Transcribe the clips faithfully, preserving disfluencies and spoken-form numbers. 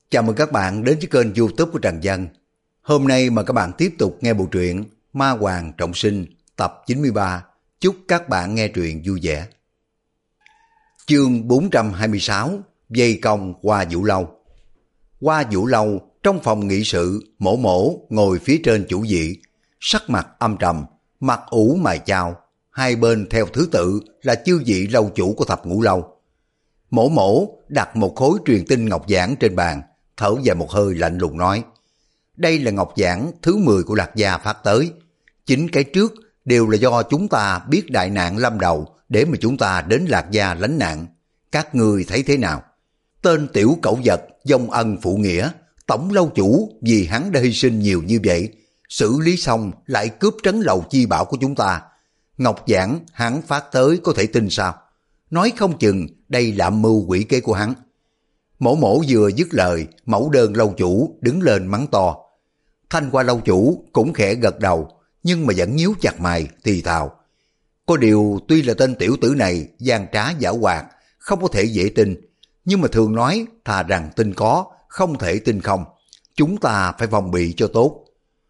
Chào mừng các bạn đến với kênh YouTube của Trần Dân. Hôm nay mà các bạn tiếp tục nghe bộ truyện Ma Hoàng Trọng Sinh tập chín mươi ba. Chúc các bạn nghe truyện vui vẻ. Chương bốn trăm hai mươi sáu, Vây công Hoa Vũ Lâu. Hoa Vũ Lâu, trong phòng nghị sự, Mổ Mổ ngồi phía trên chủ vị, sắc mặt âm trầm, mặt ủ mày chao, hai bên theo thứ tự là chư vị lâu chủ của Thập Ngũ Lâu. Mổ Mổ đặt một khối truyền tinh ngọc giản trên bàn, thở dài một hơi lạnh lùng nói: đây là ngọc giản thứ mười của Lạc Gia phát tới. Chính cái trước đều là do chúng ta biết đại nạn lâm đầu để mà chúng ta đến Lạc Gia lánh nạn. Các ngươi thấy thế nào? Tên tiểu cẩu vật vong ân phụ nghĩa, tổng lâu chủ vì hắn đã hy sinh nhiều như vậy, xử lý xong lại cướp trấn lầu chi bảo của chúng ta. Ngọc giản hắn phát tới có thể tin sao? Nói không chừng đây là âm mưu quỷ kế của hắn. Mổ Mổ vừa dứt lời, Mẫu Đơn lâu chủ đứng lên mắng to. Thanh Hoa lâu chủ cũng khẽ gật đầu, nhưng mà vẫn nhíu chặt mày thì thào: có điều tuy là tên tiểu tử này gian trá giảo hoạt, không có thể dễ tin, nhưng mà thường nói thà rằng tin có, không thể tin không. Chúng ta phải phòng bị cho tốt.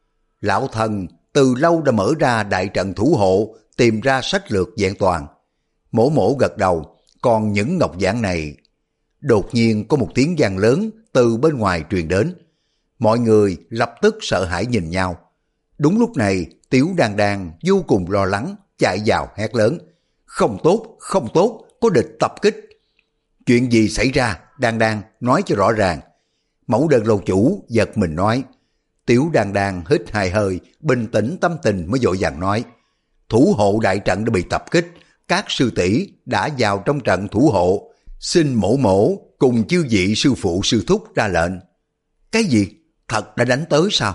Lão thần từ lâu đã mở ra đại trận thủ hộ, tìm ra sách lược vẹn toàn. Mổ Mổ gật đầu. Còn những ngọc giản này... Đột nhiên có một tiếng vang lớn từ bên ngoài truyền đến. Mọi người lập tức sợ hãi nhìn nhau. Đúng lúc này, Tiểu Đan Đan vô cùng lo lắng chạy vào hét lớn: không tốt, không tốt, có địch tập kích. Chuyện gì xảy ra? Đan Đan nói cho rõ ràng. Mẫu Đơn lâu chủ giật mình nói. Tiểu Đan Đan hít hai hơi, bình tĩnh tâm tình mới vội vàng nói: thủ hộ đại trận đã bị tập kích, các sư tỷ đã vào trong trận thủ hộ, xin Mổ Mổ cùng chư vị sư phụ sư thúc ra lệnh. Cái gì? Thật đã đánh tới sao?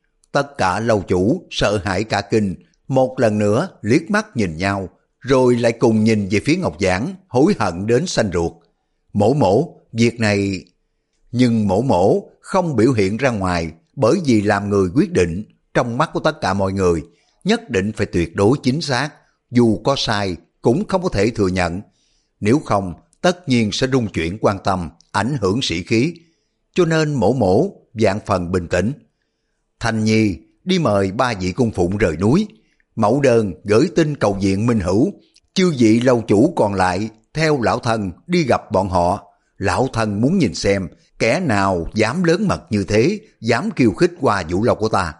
Tất cả lâu chủ sợ hãi cả kinh, một lần nữa liếc mắt nhìn nhau, rồi lại cùng nhìn về phía ngọc giản, hối hận đến xanh ruột. Mổ Mổ, việc này... Nhưng Mổ Mổ không biểu hiện ra ngoài, bởi vì làm người quyết định, trong mắt của tất cả mọi người, nhất định phải tuyệt đối chính xác, dù có sai cũng không có thể thừa nhận. Nếu không, tất nhiên sẽ rung chuyển quan tâm, ảnh hưởng sĩ khí. Cho nên Mổ Mổ vạn phần bình tĩnh. Thành Nhi đi mời ba vị cung phụng rời núi. Mẫu Đơn gửi tin cầu viện Minh Hữu. Chư vị lâu chủ còn lại theo lão thần đi gặp bọn họ. Lão thần muốn nhìn xem kẻ nào dám lớn mật như thế, dám khiêu khích Hoa Vũ Lâu của ta.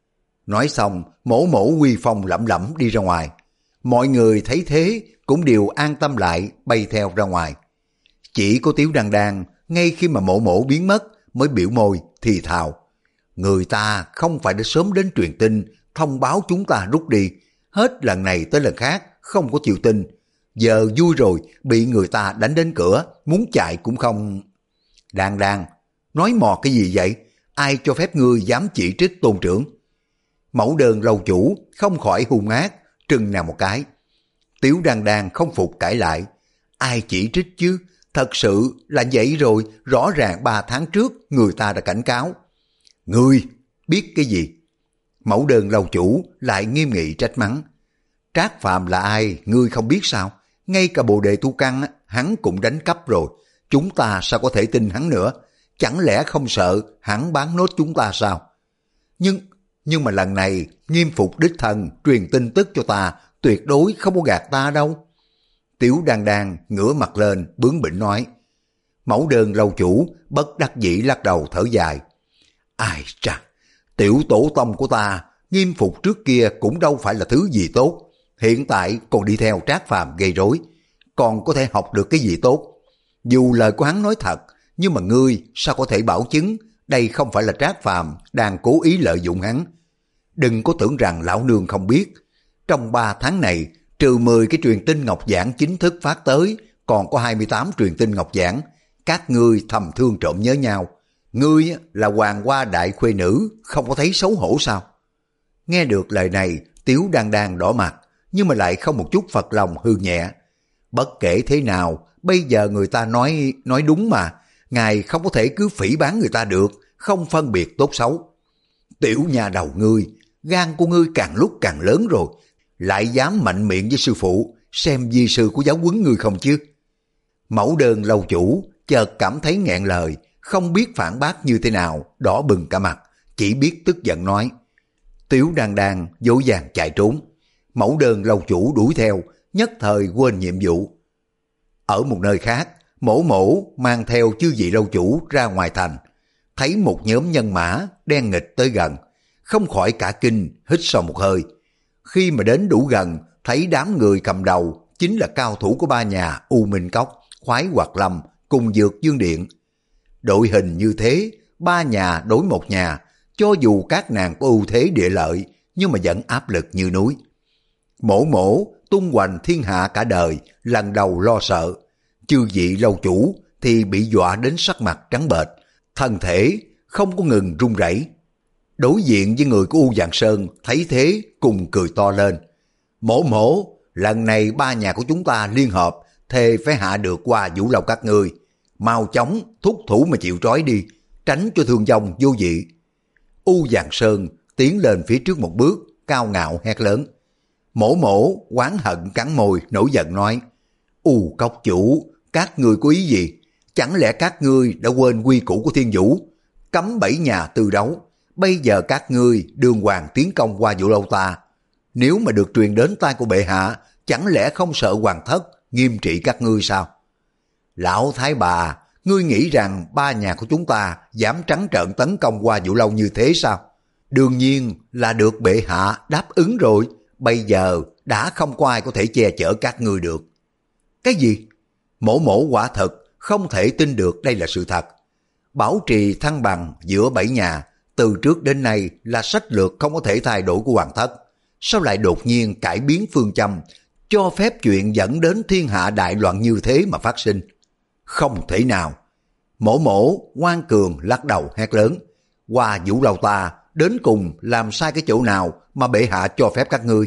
Nói xong, Mổ Mổ uy phong lẩm lẩm đi ra ngoài. Mọi người thấy thế cũng đều an tâm lại, bay theo ra ngoài. Chỉ có Tiểu Đan Đan ngay khi mà Mổ Mổ biến mất mới biểu môi thì thào: người ta không phải đã sớm đến truyền tin thông báo chúng ta rút đi, hết lần này tới lần khác không có chịu tin, giờ vui rồi bị người ta đánh đến cửa, muốn chạy cũng không. Đan Đan, nói mò cái gì vậy? Ai cho phép ngươi dám chỉ trích tôn trưởng? Mẫu Đơn lâu chủ không khỏi hung ác trừng nào một cái. Tiểu Đan Đan không phục cãi lại: ai chỉ trích chứ? Thật sự là vậy rồi, rõ ràng ba tháng trước người ta đã cảnh cáo. Ngươi biết cái gì? Mẫu Đơn lâu chủ lại nghiêm nghị trách mắng: Trác Phàm là ai, ngươi không biết sao? Ngay cả Bồ Đề Tu Căn hắn cũng đánh cắp rồi, chúng ta sao có thể tin hắn nữa? Chẳng lẽ không sợ hắn bán nốt chúng ta sao? Nhưng nhưng mà lần này Nghiêm Phục đích thân truyền tin tức cho ta, tuyệt đối không có gạt ta đâu. Tiểu Đan Đan ngửa mặt lên bướng bỉnh nói. Mẫu Đơn lâu chủ bất đắc dĩ lắc đầu thở dài: ai chà, tiểu tổ tông của ta Nghiêm Phục trước kia cũng đâu phải là thứ gì tốt, hiện tại còn đi theo Trác Phàm gây rối, còn có thể học được cái gì tốt? Dù lời của hắn nói thật, nhưng mà ngươi sao có thể bảo chứng đây không phải là Trác Phàm đang cố ý lợi dụng hắn? Đừng có tưởng rằng lão nương không biết, trong ba tháng này trừ mười cái truyền tin ngọc giản chính thức phát tới, còn có hai mươi tám truyền tin ngọc giản. Các ngươi thầm thương trộm nhớ nhau. Ngươi là hoàng hoa đại khuê nữ, không có thấy xấu hổ sao? Nghe được lời này, Tiểu Đan Đan đỏ mặt, nhưng mà lại không một chút phật lòng hư nhẹ. Bất kể thế nào, bây giờ người ta nói nói đúng mà, ngài không có thể cứ phỉ báng người ta được, không phân biệt tốt xấu. Tiểu nhà đầu ngươi, gan của ngươi càng lúc càng lớn rồi, lại dám mạnh miệng với sư phụ, xem vi sư của giáo huấn ngươi không chứ? Mẫu Đơn lâu chủ chợt cảm thấy nghẹn lời, không biết phản bác như thế nào, đỏ bừng cả mặt, chỉ biết tức giận nói. Tiếu Đan Đan dỗ dàng chạy trốn. Mẫu đơn lâu chủ đuổi theo, nhất thời quên nhiệm vụ. Ở một nơi khác, Mổ Mổ mang theo chư vị lâu chủ ra ngoài thành, thấy một nhóm nhân mã đen nghịch tới gần, không khỏi cả kinh, hít sâu một hơi. Khi mà đến đủ gần, thấy đám người cầm đầu chính là cao thủ của ba nhà U Minh Cốc, Khoái Hoạt Lâm cùng Dược Dương Điện. Đội hình như thế, ba nhà đối một nhà, cho dù các nàng có ưu thế địa lợi, nhưng mà vẫn áp lực như núi. Mổ Mổ tung hoành thiên hạ cả đời, lần đầu lo sợ. Chư vị lâu chủ thì bị dọa đến sắc mặt trắng bệch, thân thể không có ngừng run rẩy. Đối diện với người của U Vạn Sơn thấy thế cùng cười to lên. Mổ Mổ, lần này ba nhà của chúng ta liên hợp, thề phải hạ được qua Vũ Lâu các ngươi. Mau chóng thúc thủ mà chịu trói đi, tránh cho thương vong vô vị. U Vạn Sơn tiến lên phía trước một bước, cao ngạo hét lớn. Mổ Mổ oán hận cắn môi, nổi giận nói. U Cốc chủ, các ngươi có ý gì? Chẳng lẽ các ngươi đã quên quy củ của Thiên Vũ, cấm bảy nhà tư đấu? Bây giờ các ngươi đường hoàng tiến công qua Vũ Lâu ta, nếu mà được truyền đến tai của bệ hạ, chẳng lẽ không sợ hoàng thất nghiêm trị các ngươi sao? Lão Thái Bà, ngươi nghĩ rằng ba nhà của chúng ta dám trắng trợn tấn công qua Vũ Lâu như thế sao? Đương nhiên là được bệ hạ đáp ứng rồi, bây giờ đã không có ai có thể che chở các ngươi được. Cái gì? Mổ Mổ quả thật không thể tin được đây là sự thật. Bảo trì thăng bằng giữa bảy nhà, từ trước đến nay là sách lược không có thể thay đổi của hoàng thất. Sao lại đột nhiên cải biến phương châm, cho phép chuyện dẫn đến thiên hạ đại loạn như thế mà phát sinh? Không thể nào. Mổ Mổ ngoan cường lắc đầu hét lớn. Qua Vũ Lâu ta đến cùng làm sai cái chỗ nào mà bệ hạ cho phép các ngươi?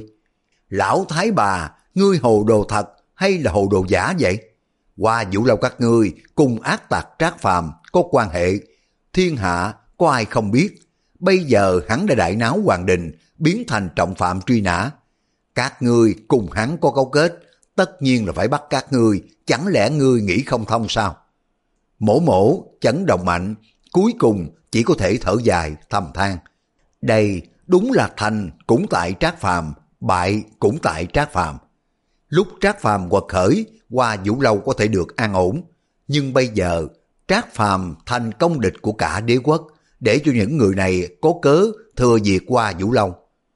Lão Thái Bà, ngươi hồ đồ thật hay là hồ đồ giả vậy? Qua Vũ Lâu các ngươi cùng ác tặc Trác Phàm có quan hệ, thiên hạ có ai không biết. Bây giờ hắn đã đại náo hoàng đình, biến thành trọng phạm truy nã. Các ngươi cùng hắn có cấu kết, tất nhiên là phải bắt các ngươi, chẳng lẽ ngươi nghĩ không thông sao? Mổ Mổ chấn động mạnh, cuối cùng chỉ có thể thở dài thầm than. Đây đúng là thành cũng tại Trác Phàm, bại cũng tại Trác Phàm. Lúc Trác Phàm quật khởi, qua Vũ Lâu có thể được an ổn, nhưng bây giờ Trác Phàm thành công địch của cả đế quốc, để cho những người này có cớ thừa diệt qua Vũ Lâu.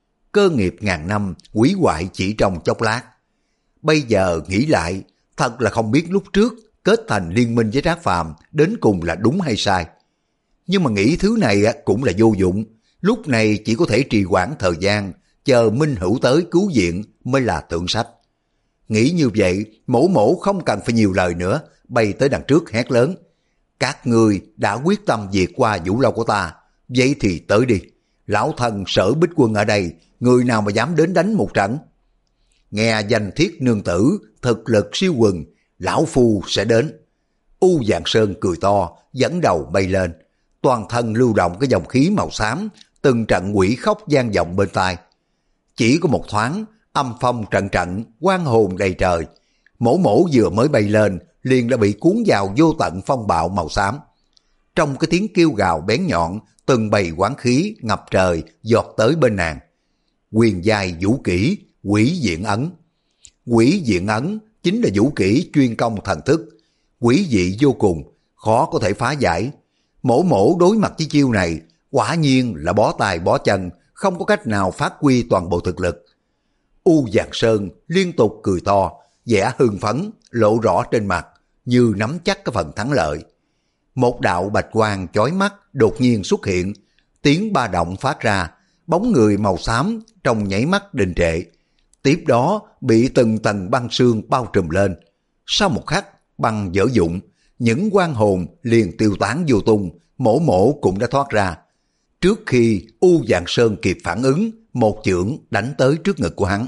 Cơ nghiệp ngàn năm hủy hoại chỉ trong chốc lát. Bây giờ nghĩ lại, thật là không biết lúc trước kết thành liên minh với Trác Phàm đến cùng là đúng hay sai. Nhưng mà nghĩ thứ này cũng là vô dụng, lúc này chỉ có thể trì hoãn thời gian, chờ Minh Hữu tới cứu viện mới là thượng sách. Nghĩ như vậy, Mổ Mổ không cần phải nhiều lời nữa, bay tới đằng trước hét lớn. Các ngươi đã quyết tâm diệt qua Vũ Lâu của ta, vậy thì tới đi. Lão thần Sở Bích Quân ở đây, người nào mà dám đến đánh một trận? Nghe danh Thiết nương tử, thực lực siêu quần, lão phu sẽ đến. U Vạn Sơn cười to, dẫn đầu bay lên. Toàn thân lưu động cái dòng khí màu xám, từng trận quỷ khóc vang vọng bên tai. Chỉ có một thoáng, âm phong trận trận, oan hồn đầy trời. Mổ Mổ vừa mới bay lên, liền đã bị cuốn vào vô tận phong bạo màu xám. Trong cái tiếng kêu gào bén nhọn, từng bầy quán khí ngập trời giọt tới bên nàng. Quyền giai vũ kỹ, quỷ diện ấn. Quỷ diện ấn chính là vũ kỹ chuyên công thần thức, quỷ dị vô cùng, khó có thể phá giải. Mổ Mổ đối mặt với chiêu này, quả nhiên là bó tay bó chân, không có cách nào phát huy toàn bộ thực lực. U Vạn Sơn liên tục cười to, vẻ hưng phấn lộ rõ trên mặt, như nắm chắc cái phần thắng lợi. Một đạo bạch quang chói mắt đột nhiên xuất hiện, tiếng ba động phát ra, bóng người màu xám trong nháy mắt đình trệ. Tiếp đó bị từng tầng băng sương bao trùm lên. Sau một khắc, băng dở dụng, những oan hồn liền tiêu tán vô tung, Mổ Mổ cũng đã thoát ra. Trước khi U Vạn Sơn kịp phản ứng, một chưởng đánh tới trước ngực của hắn.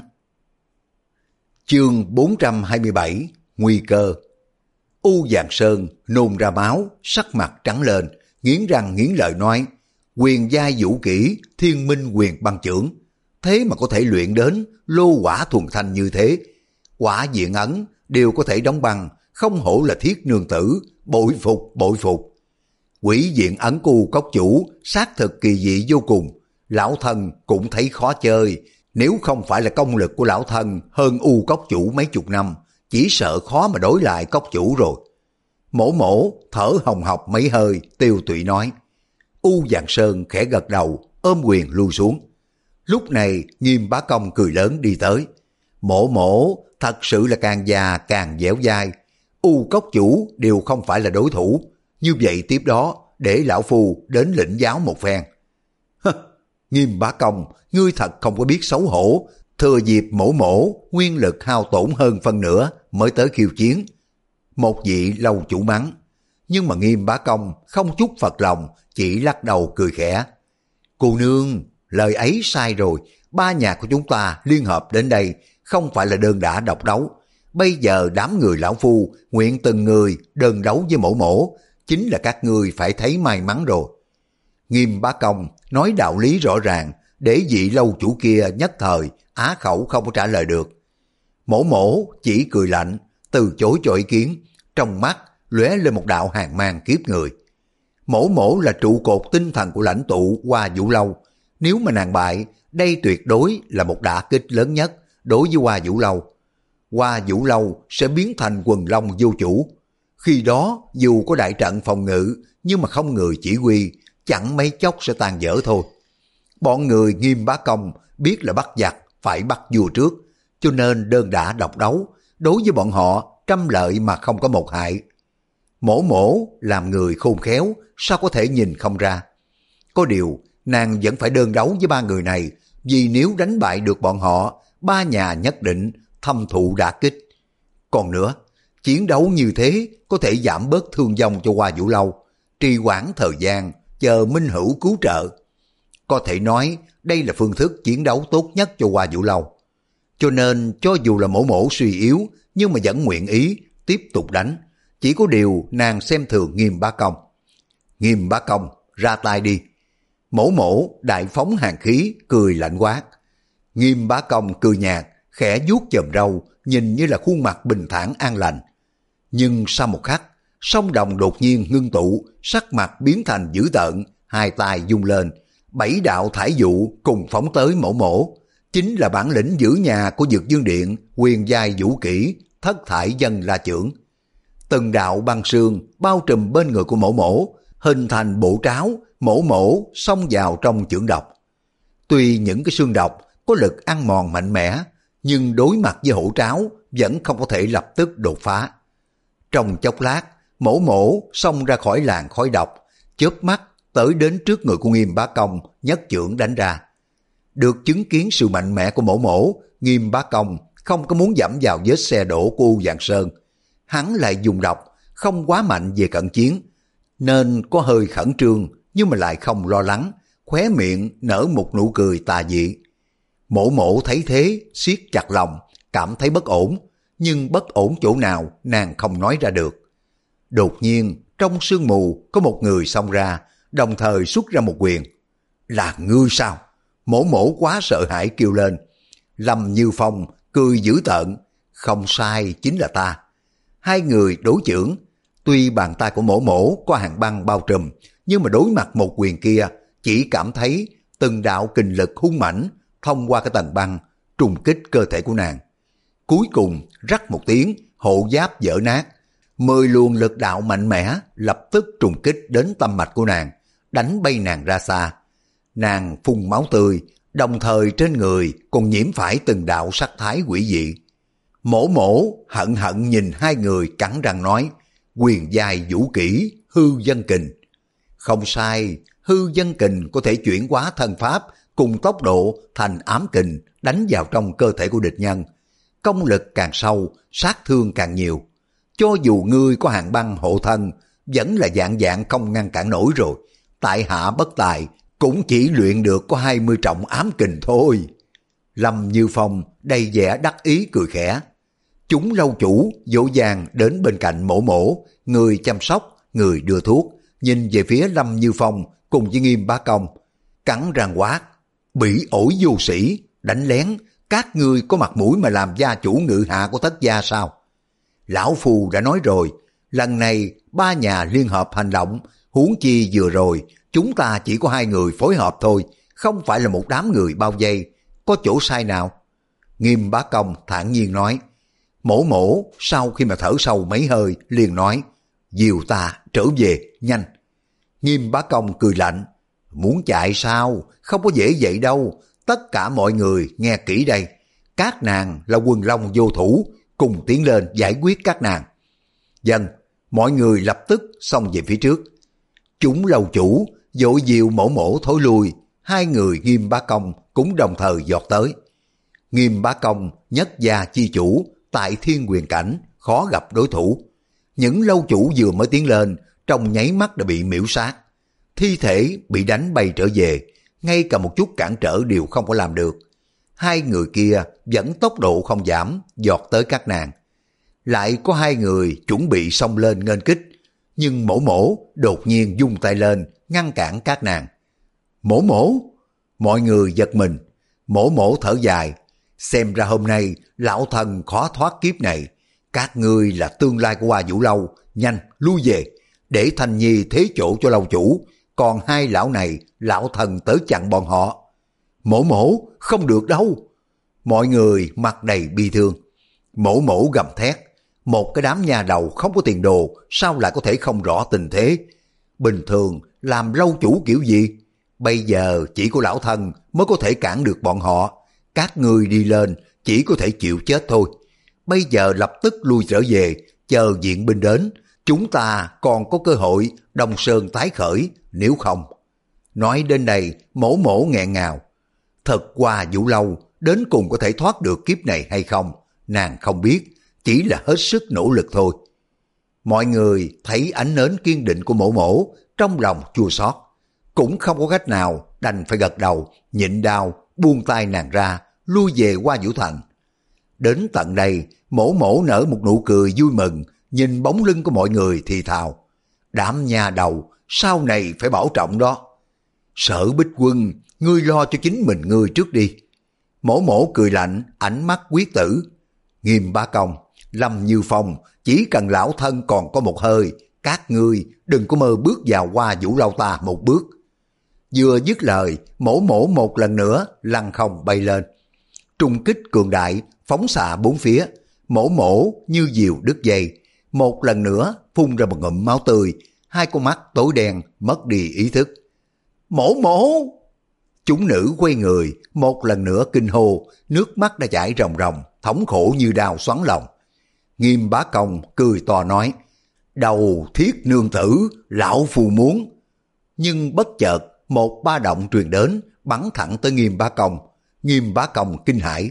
Chương bốn trăm hai mươi bảy, Nguy cơ. U Vạn Sơn nôn ra máu, sắc mặt trắng lên, nghiến răng nghiến lợi nói, quyền giai vũ kỹ, thiên minh quyền băng chưởng, thế mà có thể luyện đến lô quả thuần thanh như thế. Quả diện ấn đều có thể đóng băng, không hổ là Thiết nương tử, bội phục bội phục. Quỷ diện ấn của U Cốc Chủ xác thực kỳ dị vô cùng. Lão thân cũng thấy khó chơi, nếu không phải là công lực của lão thân hơn U Cốc Chủ mấy chục năm, chỉ sợ khó mà đối lại Cốc Chủ rồi. Mổ mổ thở hồng hộc mấy hơi, tiêu tụy nói. U Giàng Sơn khẽ gật đầu, ôm quyền lui xuống. Lúc này Nghiêm Bá Công cười lớn đi tới. Mổ mổ thật sự là càng già càng dẻo dai, U Cốc Chủ đều không phải là đối thủ. Như vậy tiếp đó để lão phu đến lĩnh giáo một phen. Nghiêm Bá Công, ngươi thật không có biết xấu hổ, thừa dịp mổ mổ nguyên lực hao tổn hơn phân nửa mới tới khiêu chiến. Một vị lâu chủ mắng, nhưng mà Nghiêm Bá Công không chút phật lòng, chỉ lắc đầu cười khẽ. Cô nương, lời ấy sai rồi, ba nhà của chúng ta liên hợp đến đây không phải là đơn đả độc đấu. Bây giờ đám người lão phu nguyện từng người đơn đấu với mổ mổ, chính là các ngươi phải thấy may mắn rồi. Nghiêm Bá Công nói đạo lý rõ ràng, để vị lâu chủ kia nhất thời á khẩu không có trả lời được. Mổ mổ chỉ cười lạnh, từ chối cho ý kiến, trong mắt lóe lên một đạo hàn mang kiếp người. Mổ mổ là trụ cột tinh thần của lãnh tụ Hoa Vũ Lâu, nếu mà nàng bại, đây tuyệt đối là một đả kích lớn nhất đối với Hoa Vũ Lâu. Hoa Vũ Lâu sẽ biến thành quần long vô chủ. Khi đó dù có đại trận phòng ngự, nhưng mà không người chỉ huy, chẳng mấy chốc sẽ tan dở thôi. Bọn người Nghiêm Bá Công biết là bắt giặc phải bắt vua trước, cho nên đơn đả độc đấu, đối với bọn họ trăm lợi mà không có một hại. Mổ mổ làm người khôn khéo, sao có thể nhìn không ra. Có điều nàng vẫn phải đơn đấu với ba người này, vì nếu đánh bại được bọn họ, ba nhà nhất định thâm thụ đả kích. Còn nữa, chiến đấu như thế có thể giảm bớt thương vong cho Hoa Vũ Lâu, trì hoãn thời gian, chờ minh hữu cứu trợ. Có thể nói đây là phương thức chiến đấu tốt nhất cho Hoa Vũ Lâu. Cho nên cho dù là mổ mổ suy yếu, nhưng mà vẫn nguyện ý tiếp tục đánh. Chỉ có điều nàng xem thường Nghiêm Bá Công. Nghiêm Bá Công, ra tay đi. Mổ mổ đại phóng hàn khí, cười lạnh quát. Nghiêm Bá Công cười nhạt, khẽ vuốt chòm râu, nhìn như là khuôn mặt bình thản an lành. Nhưng sau một khắc, song đồng đột nhiên ngưng tụ, sắc mặt biến thành dữ tợn, hai tay vung lên, bảy đạo thải dụ cùng phóng tới mổ mổ. Chính là bản lĩnh giữ nhà của Dược Dương Điện, quyền giai vũ kỹ, thất thải dân la chưởng. Từng đạo băng sương bao trùm bên người của mổ mổ, hình thành bộ tráo, mổ mổ xông vào trong chưởng độc. Tuy những cái xương độc có lực ăn mòn mạnh mẽ, nhưng đối mặt với hổ tráo vẫn không có thể lập tức đột phá. Trong chốc lát, mổ mổ xông ra khỏi làng khói độc, chớp mắt tới đến trước người của Nghiêm Bá Công, nhất chưởng đánh ra. Được chứng kiến sự mạnh mẽ của mổ mổ, Nghiêm Bá Công không có muốn dẫm vào vết xe đổ của U Giàng Sơn. Hắn lại dùng độc, không quá mạnh về cận chiến, nên có hơi khẩn trương nhưng mà lại không lo lắng, khóe miệng nở một nụ cười tà dị. Mổ mổ thấy thế, siết chặt lòng, cảm thấy bất ổn, nhưng bất ổn chỗ nào nàng không nói ra được. Đột nhiên, trong sương mù có một người xông ra, đồng thời xuất ra một quyền. Là ngươi sao? Mổ mổ quá sợ hãi kêu lên. Lâm Như Phong cười dữ tợn. Không sai, chính là ta. Hai người đối chưởng. Tuy bàn tay của mổ mổ có hàng băng bao trùm, nhưng mà đối mặt một quyền kia, chỉ cảm thấy từng đạo kình lực hung mãnh thông qua cái tầng băng, trùng kích cơ thể của nàng. Cuối cùng, rắc một tiếng, hộ giáp vỡ nát. Mười luồng lực đạo mạnh mẽ lập tức trùng kích đến tâm mạch của nàng, đánh bay nàng ra xa. Nàng phun máu tươi, đồng thời trên người còn nhiễm phải từng đạo sắc thái quỷ dị. Mổ mổ hận hận nhìn hai người cắn răng nói, quyền giai vũ kỹ, hư dân kình. Không sai, hư dân kình có thể chuyển hóa thân pháp cùng tốc độ thành ám kình đánh vào trong cơ thể của địch nhân. Công lực càng sâu, sát thương càng nhiều. Cho dù ngươi có hàng băng hộ thân, vẫn là dạng dạng không ngăn cản nổi rồi. Tại hạ bất tài, cũng chỉ luyện được có hai mươi trọng ám kình thôi. Lâm Như Phong đầy vẻ đắc ý cười khẽ. Chúng lâu chủ dỗ dàng đến bên cạnh mổ mổ, người chăm sóc, người đưa thuốc, nhìn về phía Lâm Như Phong cùng với Nghiêm Bá Công, cắn răng quát, bỉ ổi vô sĩ, đánh lén, các ngươi có mặt mũi mà làm gia chủ ngự hạ của Thất gia sao? Lão Phù đã nói rồi, lần này ba nhà liên hợp hành động, Huống chi vừa rồi, chúng ta chỉ có hai người phối hợp thôi, không phải là một đám người bao vây, có chỗ sai nào? Nghiêm Bá Công thản nhiên nói. Mổ mổ sau khi mà thở sâu mấy hơi liền nói, dìu ta trở về, nhanh. Nghiêm Bá Công cười lạnh, muốn chạy sao, không có dễ vậy đâu, tất cả mọi người nghe kỹ đây, các nàng là quần long vô thủ, cùng tiến lên giải quyết các nàng. Dân, mọi người lập tức xông về phía trước. Chúng lâu chủ vội dìu mổ mổ thối lui, hai người Nghiêm Bá Công cũng đồng thời giọt tới. Nghiêm Bá Công nhất gia chi chủ tại thiên quyền cảnh, khó gặp đối thủ. Những lâu chủ vừa mới tiến lên, trong nháy mắt đã bị miễu sát. Thi thể bị đánh bay trở về, ngay cả một chút cản trở đều không có làm được. Hai người kia vẫn tốc độ không giảm, giọt tới các nàng. Lại có hai người chuẩn bị xông lên nghênh kích, nhưng mổ mổ đột nhiên vung tay lên, ngăn cản các nàng. Mổ mổ! Mọi người giật mình, mổ mổ thở dài. Xem ra hôm nay lão thần khó thoát kiếp này. Các ngươi là tương lai của Hoa Vũ Lâu, nhanh lui về, để Thanh Nhi thế chỗ cho lâu chủ. Còn hai lão này, lão thần tới chặn bọn họ. Mổ mổ, không được đâu. Mọi người mặt đầy bi thương. Mổ mổ gầm thét. Một cái đám nhà đầu không có tiền đồ, sao lại có thể không rõ tình thế? Bình thường làm lâu chủ kiểu gì? Bây giờ chỉ có lão thần mới có thể cản được bọn họ. Các ngươi đi lên chỉ có thể chịu chết thôi. Bây giờ lập tức lui trở về, chờ viện binh đến, chúng ta còn có cơ hội Đông Sơn tái khởi, nếu không. Nói đến đây, mổ mổ nghẹn ngào. Thật Hoa Vũ Lâu đến cùng có thể thoát được kiếp này hay không, nàng không biết, chỉ là hết sức nỗ lực thôi. Mọi người thấy ánh nến kiên định của mổ mổ, trong lòng chua xót, cũng không có cách nào, đành phải gật đầu, nhịn đau, buông tay nàng ra, lui về Hoa Vũ Thành. Đến tận đây, mổ mổ nở một nụ cười vui mừng, nhìn bóng lưng của mọi người thì thào. Đám nhà đầu, sau này phải bảo trọng đó. Sở Bích Quân, ngươi lo cho chính mình ngươi trước đi. Mổ mổ cười lạnh, ánh mắt quyết tử. Nghiêm Bá Công, Lâm Như Phong, chỉ cần lão thân còn có một hơi, các ngươi đừng có mơ bước vào Hoa Vũ Lâu ta một bước. Vừa dứt lời, mổ mổ một lần nữa lăn không bay lên. Trung kích cường đại, phóng xạ bốn phía, mổ mổ như diều đứt dây. Một lần nữa phun ra một ngụm máu tươi, hai con mắt tối đen mất đi ý thức. Mổ mổ! Chúng nữ quay người, một lần nữa kinh hô, nước mắt đã chảy ròng ròng, thống khổ như đao xoắn lòng. Nghiêm Bá Công cười to nói, đầu thiết nương tử, lão phu muốn. Nhưng bất chợt, một ba động truyền đến, bắn thẳng tới Nghiêm Bá Công. Nghiêm Bá Công kinh hãi.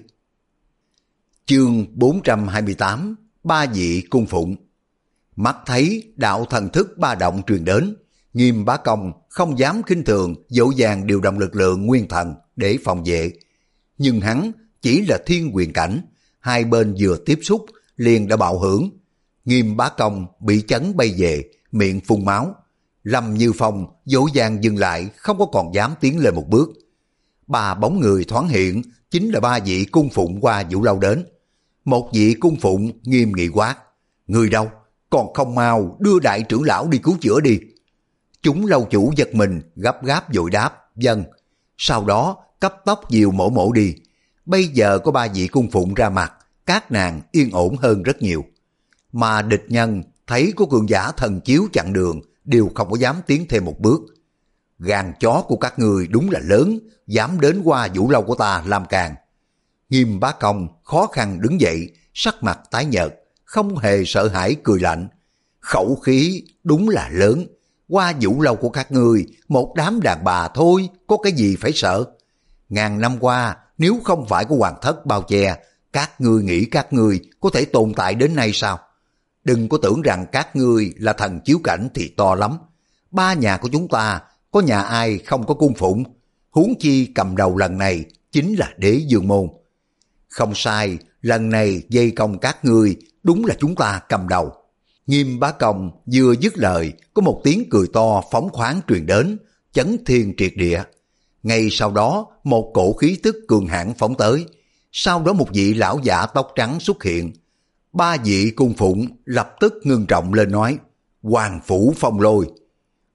Chương bốn trăm hai mươi tám, ba vị cung phụng. Mắt thấy đạo thần thức ba động truyền đến, Nghiêm Bá Công không dám khinh thường, dỗ dàng điều động lực lượng nguyên thần để phòng vệ. Nhưng hắn chỉ là thiên quyền cảnh, hai bên vừa tiếp xúc liền đã bạo hưởng. Nghiêm Bá Công bị chấn bay về, miệng phun máu. Lâm Như Phong dỗ dàng dừng lại, không có còn dám tiến lên một bước. Ba bóng người thoáng hiện, chính là ba vị cung phụng Hoa Vũ Lâu đến. Một vị cung phụng nghiêm nghị quát, người đâu, còn không mau đưa đại trưởng lão đi cứu chữa đi. Chúng lâu chủ giật mình, gấp gáp vội đáp, vâng. Sau đó cấp tốc dìu mổ mổ đi. Bây giờ có ba vị cung phụng ra mặt, các nàng yên ổn hơn rất nhiều. Mà địch nhân thấy có cường giả thần chiếu chặn đường, đều không có dám tiến thêm một bước. Gan chó của các người đúng là lớn, dám đến Hoa Vũ Lâu của ta làm càng. Nghiêm Bá Công khó khăn đứng dậy, sắc mặt tái nhợt, không hề sợ hãi cười lạnh. Khẩu khí đúng là lớn, Hoa Vũ Lâu của các ngươi một đám đàn bà thôi, có cái gì phải sợ. Ngàn năm qua, nếu không phải có hoàng thất bao che, các ngươi nghĩ các ngươi có thể tồn tại đến nay sao? Đừng có tưởng rằng các ngươi là thần chiếu cảnh thì to lắm. Ba nhà của chúng ta, có nhà ai không có cung phụng? Huống chi cầm đầu lần này chính là Đế Dương Môn. Không sai, lần này dây công các ngươi đúng là chúng ta cầm đầu. Nghiêm Bá Công vừa dứt lời, có một tiếng cười to phóng khoáng truyền đến, chấn thiên triệt địa. Ngay sau đó, một cổ khí tức cường hãn phóng tới. Sau đó một vị lão giả tóc trắng xuất hiện. Ba vị cung phụng lập tức ngưng trọng lên nói, Hoàng Phủ Phong Lôi.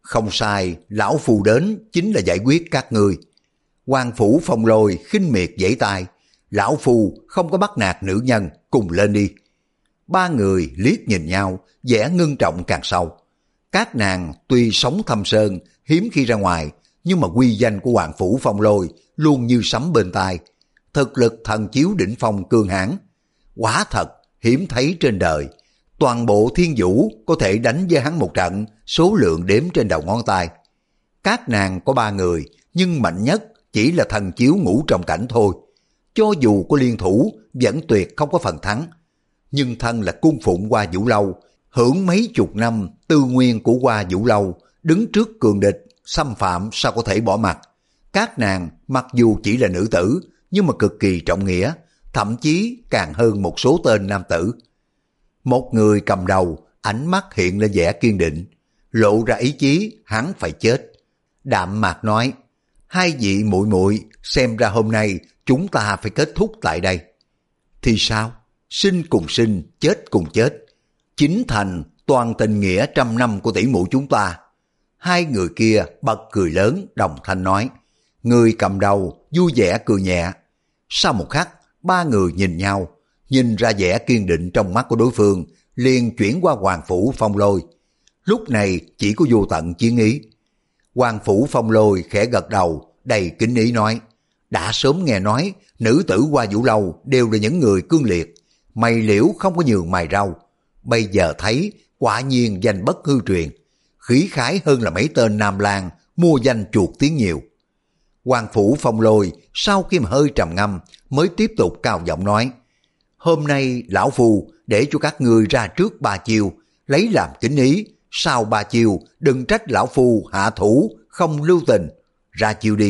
Không sai, lão phu đến chính là giải quyết các ngươi. Hoàng Phủ Phong Lôi khinh miệt giãy tay, lão phu không có bắt nạt nữ nhân, cùng lên đi. Ba người liếc nhìn nhau, vẻ ngưng trọng càng sâu. Các nàng tuy sống thâm sơn, hiếm khi ra ngoài, nhưng mà uy danh của Hoàng Phủ Phong Lôi luôn như sấm bên tai. Thực lực thần chiếu đỉnh phong cương hãn, quả thật hiếm thấy trên đời. Toàn bộ thiên vũ có thể đánh với hắn một trận, số lượng đếm trên đầu ngón tay. Các nàng có ba người, nhưng mạnh nhất chỉ là thần chiếu ngũ trọng cảnh thôi. Cho dù có liên thủ, vẫn tuyệt không có phần thắng. Nhưng thân là cung phụng Hoa Vũ Lâu, hưởng mấy chục năm tư nguyên của Hoa Vũ Lâu, đứng trước cường địch, xâm phạm sao có thể bỏ mặt. Các nàng mặc dù chỉ là nữ tử, nhưng mà cực kỳ trọng nghĩa, thậm chí càng hơn một số tên nam tử. Một người cầm đầu, ánh mắt hiện lên vẻ kiên định, lộ ra ý chí hắn phải chết. Đạm mạc nói, hai vị muội muội, xem ra hôm nay chúng ta phải kết thúc tại đây. Thì sao? Sinh cùng sinh, chết cùng chết. Chính thành toàn tình nghĩa trăm năm của tỷ muội chúng ta. Hai người kia bật cười lớn, đồng thanh nói. Người cầm đầu vui vẻ cười nhẹ. Sau một khắc, ba người nhìn nhau, nhìn ra vẻ kiên định trong mắt của đối phương, liền chuyển qua Hoàng Phủ Phong Lôi. Lúc này chỉ có vô tận chiến ý. Hoàng Phủ Phong Lôi khẽ gật đầu, đầy kính ý nói, đã sớm nghe nói nữ tử Hoa Vũ Lâu đều là những người cương liệt, mày liễu không có nhường mày rau. Bây giờ thấy quả nhiên danh bất hư truyền, khí khái hơn là mấy tên Nam Lang mua danh chuột tiếng nhiều. Hoàng Phủ Phong Lôi sau khi mà hơi trầm ngâm mới tiếp tục cao giọng nói, hôm nay lão phu để cho các ngươi ra trước ba chiêu, lấy làm kính ý, sau ba chiêu đừng trách lão phu hạ thủ không lưu tình, ra chiêu đi.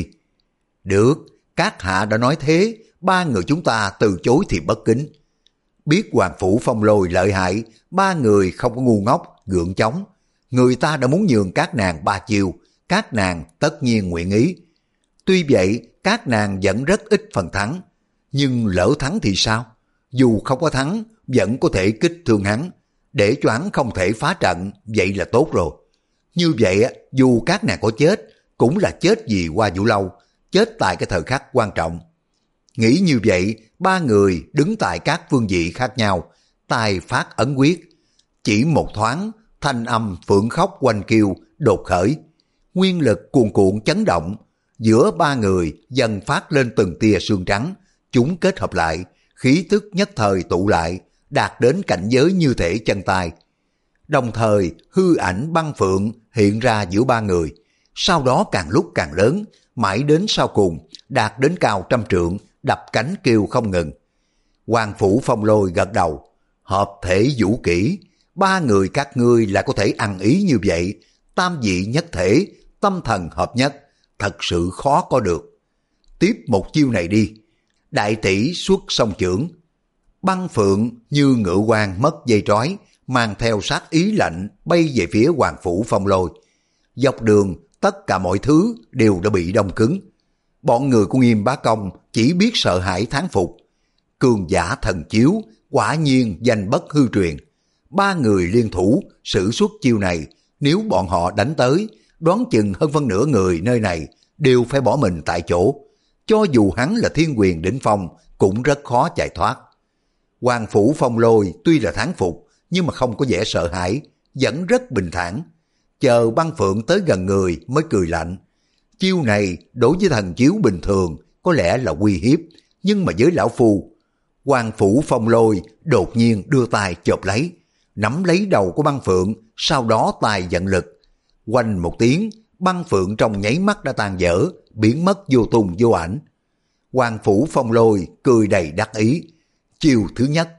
Được, các hạ đã nói thế, ba người chúng ta từ chối thì bất kính. Biết Hoàng Phủ Phong Lôi lợi hại, ba người không có ngu ngốc, gượng chống. Người ta đã muốn nhường các nàng ba chiêu, các nàng tất nhiên nguyện ý. Tuy vậy, các nàng vẫn rất ít phần thắng, nhưng lỡ thắng thì sao? Dù không có thắng, vẫn có thể kích thương hắn, để cho hắn không thể phá trận, vậy là tốt rồi. Như vậy, dù các nàng có chết, cũng là chết vì Hoa Vũ Lâu, chết tại cái thời khắc quan trọng. Nghĩ như vậy, ba người đứng tại các phương vị khác nhau, tài phát ấn quyết. Chỉ một thoáng, thanh âm phượng khóc oanh kêu đột khởi. Nguyên lực cuồn cuộn chấn động, giữa ba người dần phát lên từng tia sương trắng, chúng kết hợp lại, khí tức nhất thời tụ lại, đạt đến cảnh giới như thể chân tay. Đồng thời, hư ảnh băng phượng hiện ra giữa ba người, sau đó càng lúc càng lớn, mãi đến sau cùng, đạt đến cao trăm trượng, đập cánh kêu không ngừng. Hoàng Phủ Phong Lôi gật đầu, hợp thể vũ kỹ, ba người các ngươi là có thể ăn ý như vậy, tam vị nhất thể, tâm thần hợp nhất, thật sự khó có được. Tiếp một chiêu này đi. Đại tỷ xuất song chưởng, băng phượng như ngựa quan mất dây trói, mang theo sát ý lạnh bay về phía Hoàng Phủ Phong Lôi. Dọc đường tất cả mọi thứ đều đã bị đông cứng. Bọn người của Nghiêm Bá Công chỉ biết sợ hãi thán phục. Cường giả thần chiếu quả nhiên danh bất hư truyền. Ba người liên thủ sử xuất chiêu này, nếu bọn họ đánh tới, đoán chừng hơn phân nửa người nơi này đều phải bỏ mình tại chỗ. Cho dù hắn là thiên quyền đỉnh phong cũng rất khó chạy thoát. Hoàng Phủ Phong Lôi tuy là thán phục, nhưng mà không có vẻ sợ hãi, vẫn rất bình thản. Chờ băng phượng tới gần người mới cười lạnh. Chiêu này đối với thần chiếu bình thường có lẽ là uy hiếp, nhưng mà với lão phu, Hoàng Phủ Phong Lôi đột nhiên đưa tay chộp lấy, nắm lấy đầu của băng phượng, sau đó tài vận lực. Quanh một tiếng, băng phượng trong nháy mắt đã tan dở, biến mất vô tung vô ảnh. Hoàng Phủ Phong Lôi cười đầy đắc ý. Chiêu thứ nhất.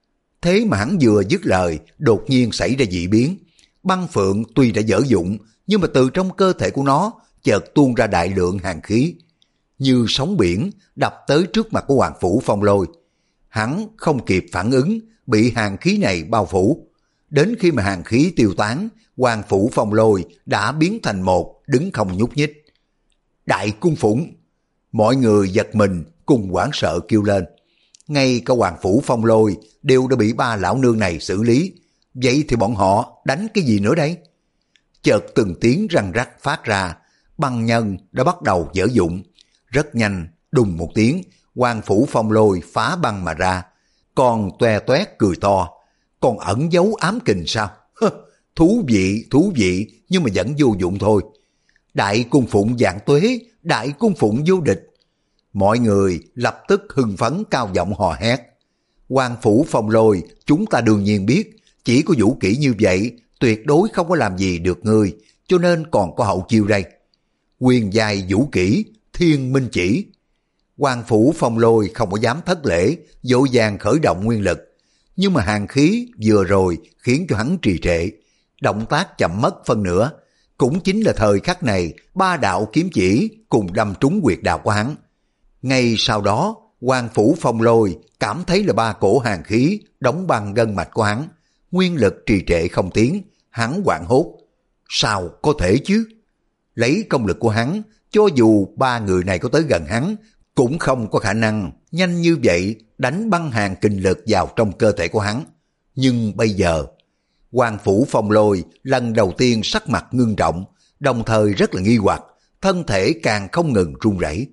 Thế mà hắn vừa dứt lời, đột nhiên xảy ra dị biến. Băng phượng tuy đã dở dụng, nhưng mà từ trong cơ thể của nó chợt tuôn ra đại lượng hàn khí, như sóng biển đập tới trước mặt của Hoàng Phủ Phong Lôi. Hắn không kịp phản ứng, bị hàn khí này bao phủ. Đến khi mà hàn khí tiêu tán, Hoàng Phủ Phong Lôi đã biến thành một, đứng không nhúc nhích. Đại cung phụng! Mọi người giật mình cùng hoảng sợ kêu lên. Ngay cả Hoàng Phủ Phong Lôi đều đã bị ba lão nương này xử lý. Vậy thì bọn họ đánh cái gì nữa đây? chợt từng tiếng răng rắc phát ra, băng nhân đã bắt đầu dở dụng. Rất nhanh, đùng một tiếng, Hoàng Phủ Phong Lôi phá băng mà ra, còn toe toét cười to. Còn ẩn giấu ám kình sao? Hơ, thú vị, thú vị, nhưng mà vẫn vô dụng thôi. Đại cung phụng vạn tuế, đại cung phụng vô địch. Mọi người lập tức hưng phấn cao giọng hò hét. Hoàng Phủ Phong Lôi, chúng ta đương nhiên biết, chỉ có vũ kỹ như vậy, tuyệt đối không có làm gì được ngươi, cho nên còn có hậu chiêu đây. Quyền giai vũ kỹ, thiên minh chỉ. Hoàng Phủ Phong Lôi không có dám thất lễ, dội vàng khởi động nguyên lực. Nhưng mà hàn khí vừa rồi khiến cho hắn trì trệ, động tác chậm mất phân nửa. Cũng chính là thời khắc này, ba đạo kiếm chỉ cùng đâm trúng huyệt đạo của hắn. Ngay sau đó, Hoàng Phủ Phong Lôi cảm thấy là ba cổ hàn khí đóng băng gân mạch của hắn, nguyên lực trì trệ không tiến, hắn hoảng hốt. Sao có thể chứ? Lấy công lực của hắn, cho dù ba người này có tới gần hắn, cũng không có khả năng nhanh như vậy đánh băng hàn kinh lực vào trong cơ thể của hắn. Nhưng bây giờ, Hoàng Phủ Phong Lôi lần đầu tiên sắc mặt ngưng trọng, đồng thời rất là nghi hoặc, thân thể càng không ngừng run rẩy.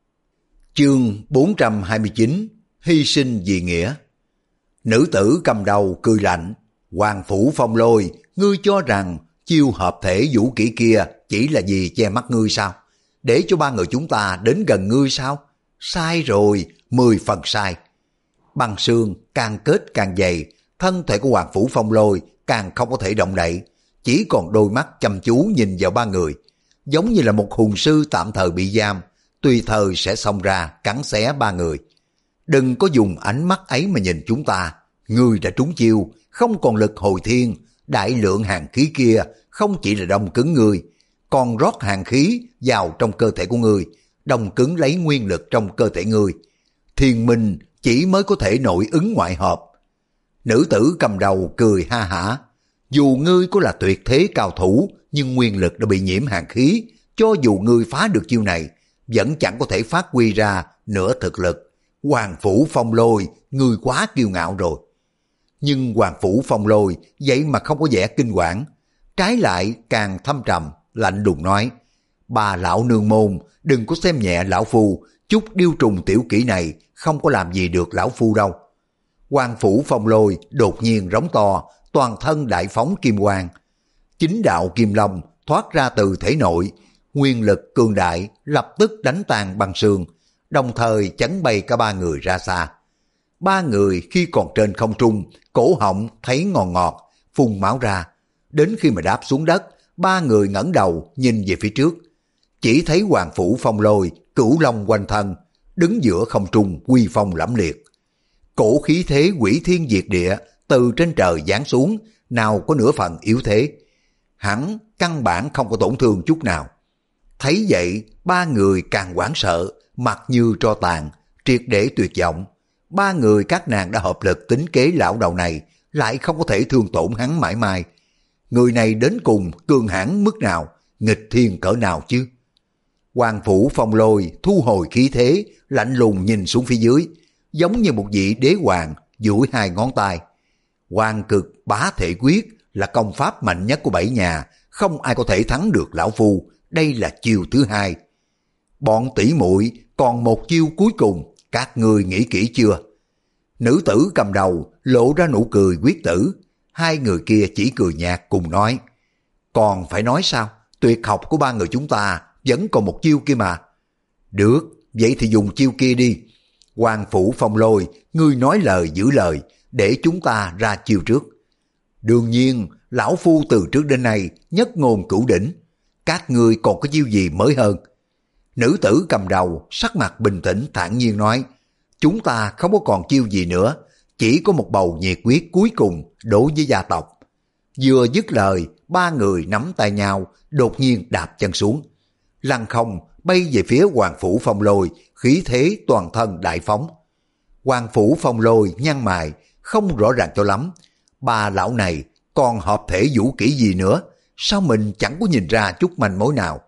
Chương bốn trăm hai mươi chín, hy sinh vì nghĩa. Nữ tử cầm đầu cười lạnh. Hoàng Phủ Phong Lôi, ngươi cho rằng chiêu hợp thể vũ kỹ kia chỉ là vì che mắt ngươi sao? Để cho ba người chúng ta đến gần ngươi sao? Sai rồi, mười phần sai. Băng xương càng kết càng dày, thân thể của Hoàng Phủ Phong Lôi càng không có thể động đậy, chỉ còn đôi mắt chăm chú nhìn vào ba người, giống như là một hùng sư tạm thời bị giam, tùy thời sẽ xông ra cắn xé ba người. Đừng có dùng ánh mắt ấy mà nhìn chúng ta, ngươi đã trúng chiêu, không còn lực hồi thiên, đại lượng hàn khí kia không chỉ là đông cứng ngươi, còn rót hàn khí vào trong cơ thể của ngươi, đông cứng lấy nguyên lực trong cơ thể ngươi. Thiên minh chỉ mới có thể nội ứng ngoại hợp. Nữ tử cầm đầu cười ha hả. Dù ngươi có là tuyệt thế cao thủ, nhưng nguyên lực đã bị nhiễm hàn khí, cho dù ngươi phá được chiêu này, vẫn chẳng có thể phát huy ra nửa thực lực. Hoàng Phủ Phong Lôi, ngươi quá kiêu ngạo rồi. Nhưng Hoàng Phủ Phong Lôi vậy mà không có vẻ kinh quản, trái lại càng thâm trầm, lạnh lùng nói: bà lão nương môn, đừng có xem nhẹ lão phu, chút điêu trùng tiểu kỹ này không có làm gì được lão phu đâu. Hoàng Phủ Phong Lôi đột nhiên rống to, toàn thân đại phóng kim quang. Chính đạo kim long thoát ra từ thể nội, nguyên lực cường đại lập tức đánh tan băng sương, đồng thời chấn bay cả ba người ra xa. Ba người khi còn trên không trung, cổ họng thấy ngọt ngọt, phun máu ra. Đến khi mà đáp xuống đất, ba người ngẩng đầu nhìn về phía trước. Chỉ thấy Hoàng Phủ Phong Lôi, cửu long quanh thân, đứng giữa không trung uy phong lẫm liệt. Cổ khí thế quỷ thiên diệt địa từ trên trời giáng xuống, nào có nửa phần yếu thế. Hắn căn bản không có tổn thương chút nào. Thấy vậy, ba người càng hoảng sợ, mặt như tro tàn, triệt để tuyệt vọng. Ba người các nàng đã hợp lực tính kế lão đầu này, lại không có thể thương tổn hắn mãi mãi. Người này đến cùng cường hãn mức nào, nghịch thiên cỡ nào chứ? Hoàng Phủ Phong Lôi thu hồi khí thế, lạnh lùng nhìn xuống phía dưới, giống như một vị đế hoàng duỗi hai ngón tay. Hoàng cực bá thể quyết là công pháp mạnh nhất của bảy nhà, không ai có thể thắng được lão phu, đây là chiêu thứ hai. Bọn tỷ muội còn một chiêu cuối cùng, các ngươi nghĩ kỹ chưa? Nữ tử cầm đầu lộ ra nụ cười quyết tử, hai người kia chỉ cười nhạt cùng nói: còn phải nói sao, tuyệt học của ba người chúng ta vẫn còn một chiêu kia mà. Được, vậy thì dùng chiêu kia đi. Hoàng Phủ Phong Lôi, ngươi nói lời giữ lời, để chúng ta ra chiêu trước. Đương nhiên, lão phu từ trước đến nay nhất ngôn cửu đỉnh, các ngươi còn có chiêu gì mới hơn? Nữ tử cầm đầu sắc mặt bình tĩnh thản nhiên nói: chúng ta không có còn chiêu gì nữa, chỉ có một bầu nhiệt quyết cuối cùng đối với gia tộc. Vừa dứt lời, ba người nắm tay nhau, đột nhiên đạp chân xuống. Lăng không bay về phía Hoàng Phủ Phong Lôi, khí thế toàn thân đại phóng. Hoàng Phủ Phong Lôi nhăn mày, không rõ ràng cho lắm. Ba lão này còn hợp thể vũ kỹ gì nữa, sao mình chẳng có nhìn ra chút manh mối nào?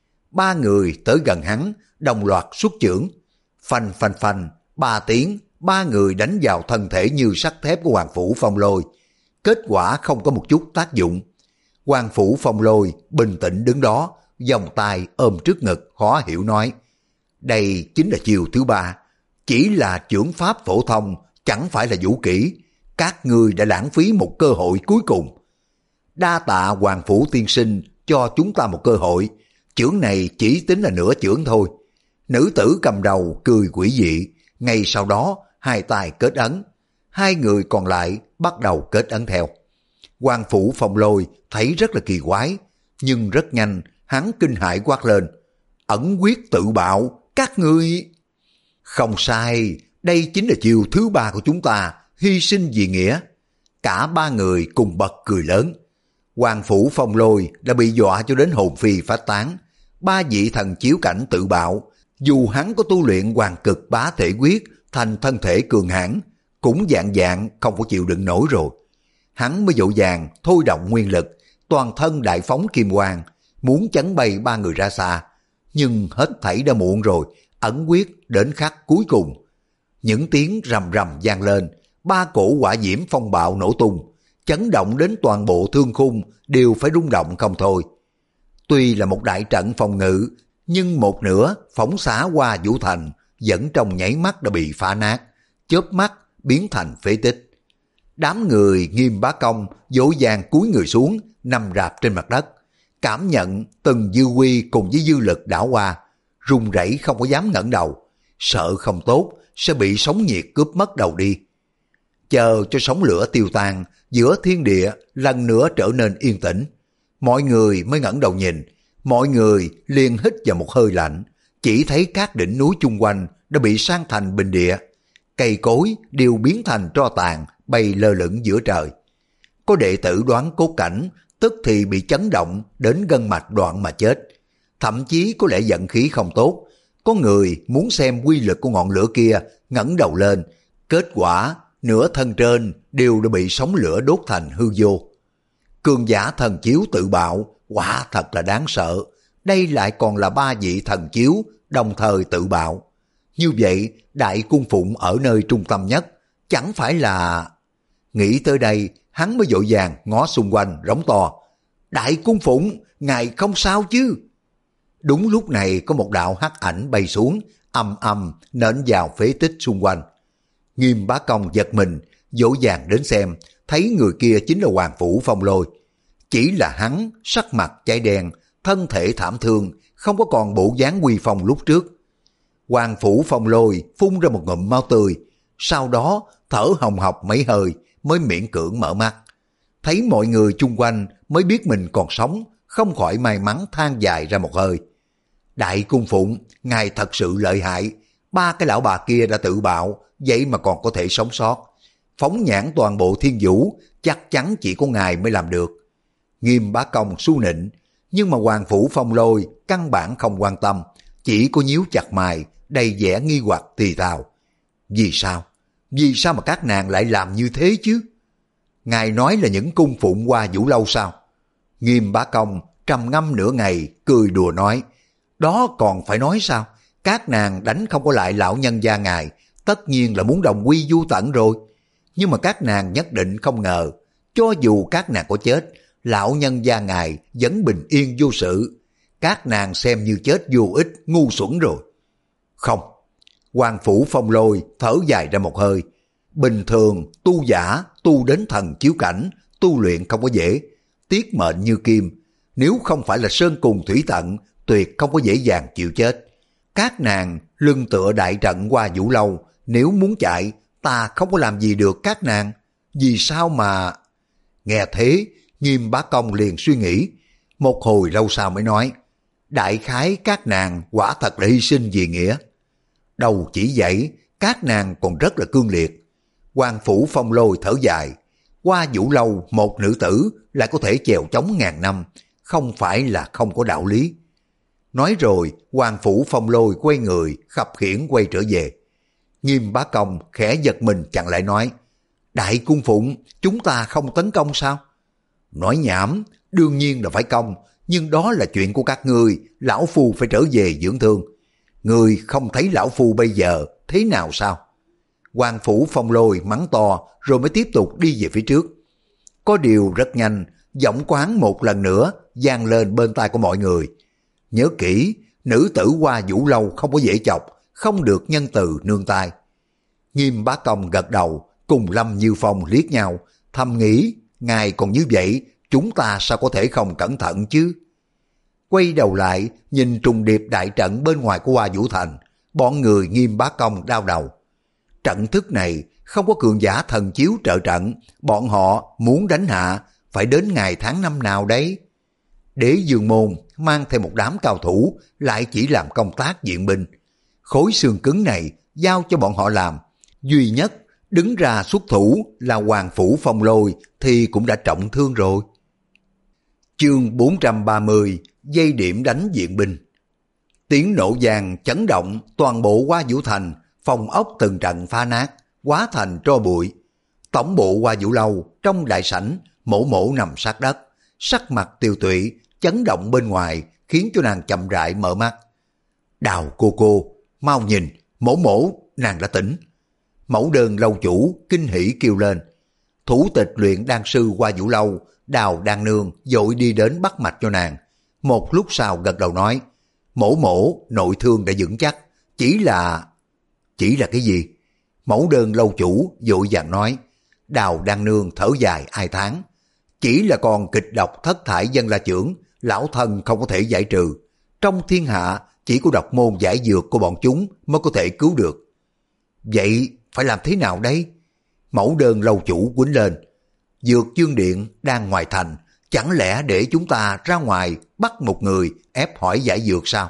Ba người tới gần hắn, đồng loạt xuất chưởng. Phanh phanh phanh, ba tiếng, ba người đánh vào thân thể như sắt thép của Hoàng Phủ Phong Lôi. Kết quả không có một chút tác dụng. Quan Phủ Phong Lôi bình tĩnh đứng đó, vòng tay ôm trước ngực khó hiểu nói, đây chính là chiều thứ ba, chỉ là chưởng pháp phổ thông, chẳng phải là vũ kỹ, các ngươi đã lãng phí một cơ hội cuối cùng. Đa tạ Hoàng Phủ tiên sinh cho chúng ta một cơ hội, chưởng này chỉ tính là nửa chưởng thôi. Nữ tử cầm đầu cười quỷ dị, ngay sau đó hai tay kết ấn, hai người còn lại bắt đầu kết ấn theo. Hoàng Phủ Phong Lôi thấy rất là kỳ quái, nhưng rất nhanh hắn kinh hãi quát lên, ẩn quyết tự bạo, các ngươi... Không sai, đây chính là chiều thứ ba của chúng ta, hy sinh vì nghĩa. Cả ba người cùng bật cười lớn. Hoàng Phủ Phong Lôi đã bị dọa cho đến hồn phi phách tán. Ba vị thần chiếu cảnh tự bạo, dù hắn có tu luyện hoàng cực bá thể quyết thành thân thể cường hãn, cũng dạng dạng không có chịu đựng nổi rồi. Hắn mới dội vàng thôi động nguyên lực, toàn thân đại phóng kim quang, muốn chấn bay ba người ra xa. Nhưng hết thảy đã muộn rồi, ẩn quyết đến khắc cuối cùng. Những tiếng rầm rầm vang lên, ba cổ hỏa diễm phong bạo nổ tung, chấn động đến toàn bộ thương khung đều phải rung động không thôi. Tuy là một đại trận phòng ngự, nhưng một nửa phóng xá qua Vũ Thành vẫn trong nháy mắt đã bị phá nát, chớp mắt biến thành phế tích. Đám người Nghiêm Bá Công dỗ dàng cúi người xuống, nằm rạp trên mặt đất, cảm nhận từng dư quy cùng với dư lực đảo qua, run rẩy không có dám ngẩng đầu, sợ không tốt sẽ bị sóng nhiệt cướp mất đầu đi. Chờ cho sóng lửa tiêu tan, giữa thiên địa lần nữa trở nên yên tĩnh. Mọi người mới ngẩng đầu nhìn, mọi người liền hít vào một hơi lạnh, chỉ thấy các đỉnh núi chung quanh đã bị san thành bình địa, cây cối đều biến thành tro tàn bay lơ lửng giữa trời. Có đệ tử đoán cốt cảnh, tức thì bị chấn động đến gân mạch đoạn mà chết. Thậm chí có lẽ giận khí không tốt, có người muốn xem quy lực của ngọn lửa kia, ngẩng đầu lên, kết quả nửa thân trên đều đã bị sóng lửa đốt thành hư vô. Cường giả thần chiếu tự bạo, quả thật là đáng sợ. Đây lại còn là ba vị thần chiếu đồng thời tự bạo. Như vậy, đại cung phụng ở nơi trung tâm nhất, chẳng phải là... Nghĩ tới đây, hắn mới vội vàng ngó xung quanh rống to, đại cung phụng, ngài không sao chứ? Đúng lúc này có một đạo hắc ảnh bay xuống, âm âm nện vào phế tích xung quanh. Nghiêm Bá Công giật mình, vội vàng đến xem, thấy người kia chính là Hoàng Phủ Phong Lôi. Chỉ là hắn sắc mặt cháy đen, thân thể thảm thương, không có còn bộ dáng uy phong lúc trước. Hoàng Phủ Phong Lôi phun ra một ngụm máu tươi, sau đó thở hồng hộc mấy hơi mới miễn cưỡng mở mắt. Thấy mọi người chung quanh mới biết mình còn sống, không khỏi may mắn than dài ra một hơi. Đại cung phụng, ngài thật sự lợi hại, ba cái lão bà kia đã tự bạo, vậy mà còn có thể sống sót. Phóng nhãn toàn bộ thiên vũ, chắc chắn chỉ có ngài mới làm được. Nghiêm Bá Công su nịnh, nhưng mà Hoàng Phủ Phong Lôi căn bản không quan tâm, chỉ có nhíu chặt mày, đầy vẻ nghi hoặc thì thào. Vì sao? Vì sao mà các nàng lại làm như thế chứ? Ngài nói là những cung phụng qua Vũ Lâu sao? Nghiêm Bá Công trầm ngâm nửa ngày, cười đùa nói, đó còn phải nói sao? Các nàng đánh không có lại lão nhân gia ngài, tất nhiên là muốn đồng quy vu tận rồi. Nhưng mà các nàng nhất định không ngờ, cho dù các nàng có chết, lão nhân gia ngài vẫn bình yên vô sự. Các nàng xem như chết vô ích, ngu xuẩn rồi. Không. Hoàng Phủ Phong Lôi thở dài ra một hơi. Bình thường tu giả tu đến thần chiếu cảnh, tu luyện không có dễ, tiết mệnh như kim. Nếu không phải là sơn cùng thủy tận, tuyệt không có dễ dàng chịu chết. Các nàng lưng tựa đại trận qua Vũ Lâu, nếu muốn chạy, ta không có làm gì được các nàng. Vì sao mà... Nghe thế, Nghiêm Bá Công liền suy nghĩ. Một hồi lâu sau mới nói, đại khái các nàng quả thật là hy sinh vì nghĩa. Đầu chỉ vậy, các nàng còn rất là cương liệt. Hoàng Phủ Phong Lôi thở dài, qua Vũ Lâu một nữ tử lại có thể chèo chống ngàn năm, không phải là không có đạo lý. Nói rồi, Hoàng Phủ Phong Lôi quay người, khập khiễng quay trở về. Nghiêm Bá Công khẽ giật mình chặn lại nói, đại cung phụng, chúng ta không tấn công sao? Nói nhảm, đương nhiên là phải công, nhưng đó là chuyện của các ngươi, lão phu phải trở về dưỡng thương. Ngươi không thấy lão phu bây giờ thế nào sao? Hoàng Phủ Phong Lôi mắng to rồi mới tiếp tục đi về phía trước. Có điều rất nhanh, giọng quán một lần nữa vang lên bên tai của mọi người. Nhớ kỹ, nữ tử Hoa Vũ Lâu không có dễ chọc, không được nhân từ nương tay. Nghiêm Bá Công gật đầu, cùng Lâm Như Phong liếc nhau, thầm nghĩ, ngài còn như vậy, chúng ta sao có thể không cẩn thận chứ? Quay đầu lại, nhìn trùng điệp đại trận bên ngoài của Hoa Vũ Thành, bọn người Nghiêm Bá Công đau đầu. Trận thức này không có cường giả thần chiếu trợ trận, bọn họ muốn đánh hạ, phải đến ngày tháng năm nào đấy? Đế Dương Môn mang theo một đám cao thủ, lại chỉ làm công tác viện binh. Khối xương cứng này giao cho bọn họ làm, duy nhất đứng ra xuất thủ là Hoàng Phủ Phong Lôi thì cũng đã trọng thương rồi. Chương bốn trăm ba mươi, dây điểm đánh viện binh. Tiếng nổ vang chấn động toàn bộ Hoa Vũ Thành, phòng ốc từng trận phá nát, hóa thành tro bụi. Tổng bộ Hoa Vũ Lâu trong đại sảnh, Mổ Mổ nằm sát đất, sắc mặt tiêu tụy, chấn động bên ngoài khiến cho nàng chậm rãi mở mắt. Đào cô cô, mau nhìn, Mổ Mổ, nàng đã tỉnh. Mẫu Đơn lâu chủ kinh hỉ kêu lên. Thủ tịch luyện đan sư Hoa Vũ Lâu, Đào Đan Nương vội đi đến bắt mạch cho nàng. Một lúc sau gật đầu nói, Mổ Mổ nội thương đã vững chắc, chỉ là... Chỉ là cái gì? Mẫu Đơn lâu chủ vội vàng nói. Đào Đan Nương thở dài ai thán, chỉ là còn kịch độc thất thải dân la chưởng, lão thân không có thể giải trừ. Trong thiên hạ chỉ có độc môn giải dược của bọn chúng mới có thể cứu được. Vậy phải làm thế nào đấy? Mẫu Đơn lâu chủ quýnh lên. Dược chương điện đang ngoài thành, chẳng lẽ để chúng ta ra ngoài bắt một người ép hỏi giải dược sao?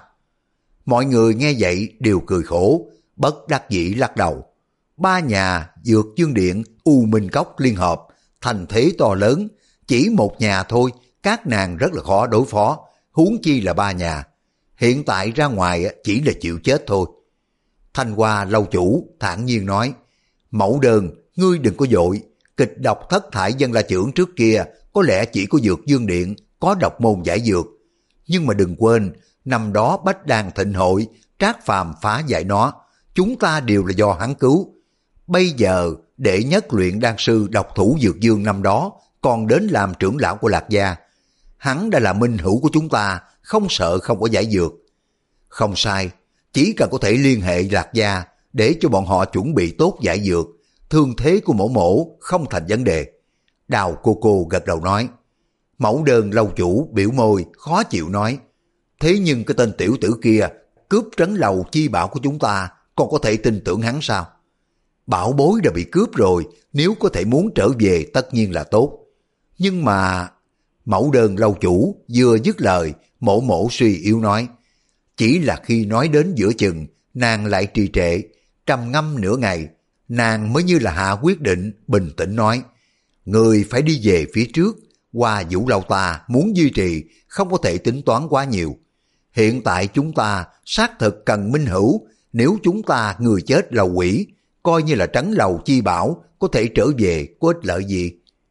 Mọi người nghe vậy đều cười khổ, bất đắc dĩ lắc đầu. Ba nhà Dược chương điện, U Minh Cốc liên hợp, thành thế to lớn, chỉ một nhà thôi, các nàng rất là khó đối phó, huống chi là ba nhà. Hiện tại ra ngoài chỉ là chịu chết thôi. Thanh Hoa lâu chủ thản nhiên nói, Mẫu Đơn, ngươi đừng có vội, kịch độc thất thải dân la chưởng trước kia có lẽ chỉ có Dược dương điện có độc môn giải dược. Nhưng mà đừng quên, năm đó Bách Đan Thịnh Hội, Trác Phàm phá giải nó, chúng ta đều là do hắn cứu. Bây giờ, đệ nhất luyện đan sư độc thủ Dược Dương năm đó còn đến làm trưởng lão của Lạc Gia. Hắn đã là minh hữu của chúng ta, không sợ không có giải dược. Không sai, chỉ cần có thể liên hệ Lạc Gia để cho bọn họ chuẩn bị tốt giải dược, thương thế của Mổ Mổ không thành vấn đề. Đào cô cô gật đầu nói. Mẫu Đơn lâu chủ biểu môi khó chịu nói, thế nhưng cái tên tiểu tử kia cướp trấn lầu chi bảo của chúng ta, còn có thể tin tưởng hắn sao? Bảo bối đã bị cướp rồi, nếu có thể muốn trở về tất nhiên là tốt. Nhưng mà... Mẫu Đơn lâu chủ vừa dứt lời, Mổ Mổ suy yếu nói. Chỉ là khi nói đến giữa chừng, nàng lại trì trệ, trầm ngâm nửa ngày, nàng mới như là hạ quyết định, bình tĩnh nói. Người phải đi về phía trước, Hoa Vũ Lâu ta muốn duy trì, không có thể tính toán quá nhiều. Hiện tại chúng ta xác thực cần minh hữu, nếu chúng ta người chết lầu quỷ, coi như là trấn lầu chi bảo, có thể trở về có ích lợi gì?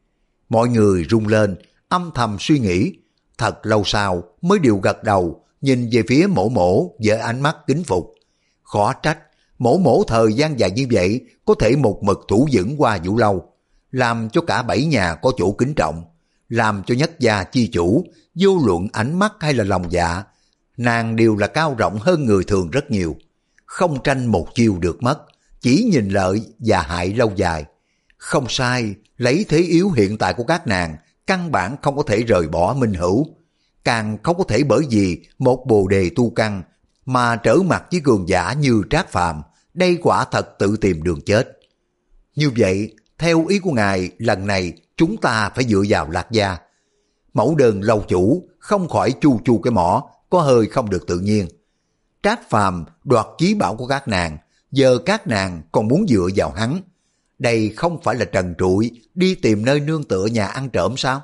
Mọi người rung lên, âm thầm suy nghĩ, thật lâu sau mới đều gật đầu, nhìn về phía Mổ Mổ với ánh mắt kính phục. Khó trách, Mổ Mổ thời gian dài như vậy có thể một mực thủ vững Hoa Vũ Lâu, làm cho cả bảy nhà có chỗ kính trọng, làm cho nhất gia chi chủ, vô luận ánh mắt hay là lòng dạ, nàng đều là cao rộng hơn người thường rất nhiều. Không tranh một chiêu được mất, chỉ nhìn lợi và hại lâu dài. Không sai, lấy thế yếu hiện tại của các nàng, căn bản không có thể rời bỏ minh hữu, càng không có thể bởi vì một bồ đề tu căn mà trở mặt với cường giả như Trác Phàm, đây quả thật tự tìm đường chết. Như vậy, theo ý của ngài, lần này chúng ta phải dựa vào Lạc Gia. Mẫu Đơn lâu chủ không khỏi chu chu cái mỏ, có hơi không được tự nhiên. Trác Phàm đoạt chí bảo của các nàng, giờ các nàng còn muốn dựa vào hắn. Đây không phải là trần trụi đi tìm nơi nương tựa nhà ăn trộm sao?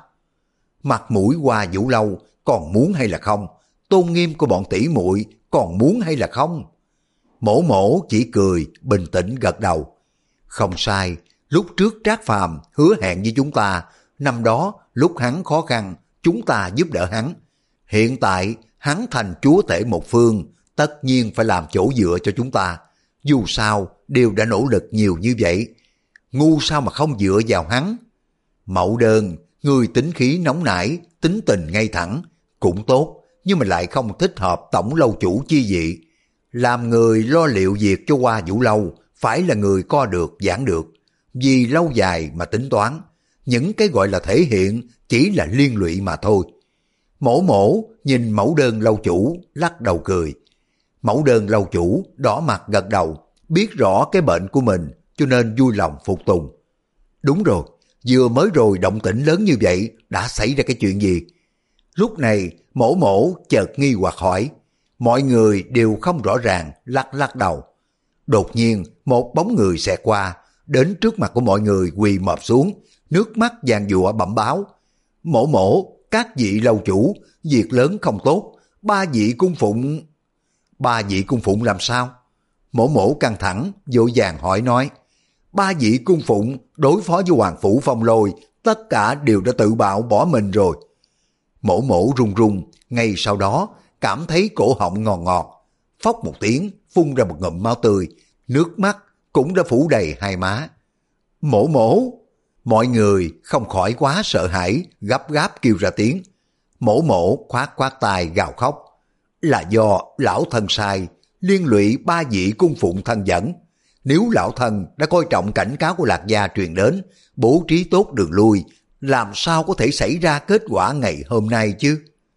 Mặt mũi Hoa Vũ Lâu còn muốn hay là không? Tôn nghiêm của bọn tỷ muội còn muốn hay là không? Mổ Mổ chỉ cười, bình tĩnh gật đầu. Không sai, lúc trước Trác Phàm hứa hẹn với chúng ta, năm đó lúc hắn khó khăn, chúng ta giúp đỡ hắn. Hiện tại hắn thành chúa tể một phương, tất nhiên phải làm chỗ dựa cho chúng ta. Dù sao, đều đã nỗ lực nhiều như vậy, ngu sao mà không dựa vào hắn. Mẫu Đơn, Người tính khí nóng nảy, tính tình ngay thẳng, cũng tốt, nhưng mà lại không thích hợp tổng lâu chủ chi vị. Làm người lo liệu việc cho Hoa Vũ Lâu, phải là người co được giảng được, vì lâu dài mà tính toán. Những cái gọi là thể hiện chỉ là liên lụy mà thôi. Mổ mổ nhìn mẫu đơn lâu chủ, lắc đầu cười. Mẫu đơn lâu chủ đỏ mặt gật đầu, biết rõ cái bệnh của mình cho nên vui lòng phục tùng. Đúng rồi, vừa mới rồi động tĩnh lớn như vậy, đã xảy ra cái chuyện gì? Lúc này mổ mổ chợt nghi hoặc hỏi. Mọi người đều không rõ ràng, lắc lắc đầu. Đột nhiên một bóng người xẹt qua, đến trước mặt của mọi người quỳ mọp xuống, nước mắt giàn giụa bẩm báo. Mổ mổ, các vị lâu chủ, việc lớn không tốt, ba vị cung phụng... Ba vị cung phụng làm sao? Mổ mổ căng thẳng, vội vàng hỏi nói. Ba vị cung phụng đối phó với Hoàng Phủ Phong Lôi, tất cả đều đã tự bạo bỏ mình rồi. Mổ mổ run run, ngay sau đó cảm thấy cổ họng ngọt ngọt, phốc một tiếng phun ra một ngụm máu tươi, nước mắt cũng đã phủ đầy hai má. Mổ mổ, mọi người không khỏi quá sợ hãi, gấp gáp kêu ra tiếng. Mổ mổ khoát khoát tay gào khóc. Là do lão thân sai, liên lụy ba vị cung phụng thân dẫn. Nếu lão thân đã coi trọng cảnh cáo của Lạc Gia truyền đến, bố trí tốt đường lui, làm sao có thể xảy ra kết quả ngày hôm nay chứ?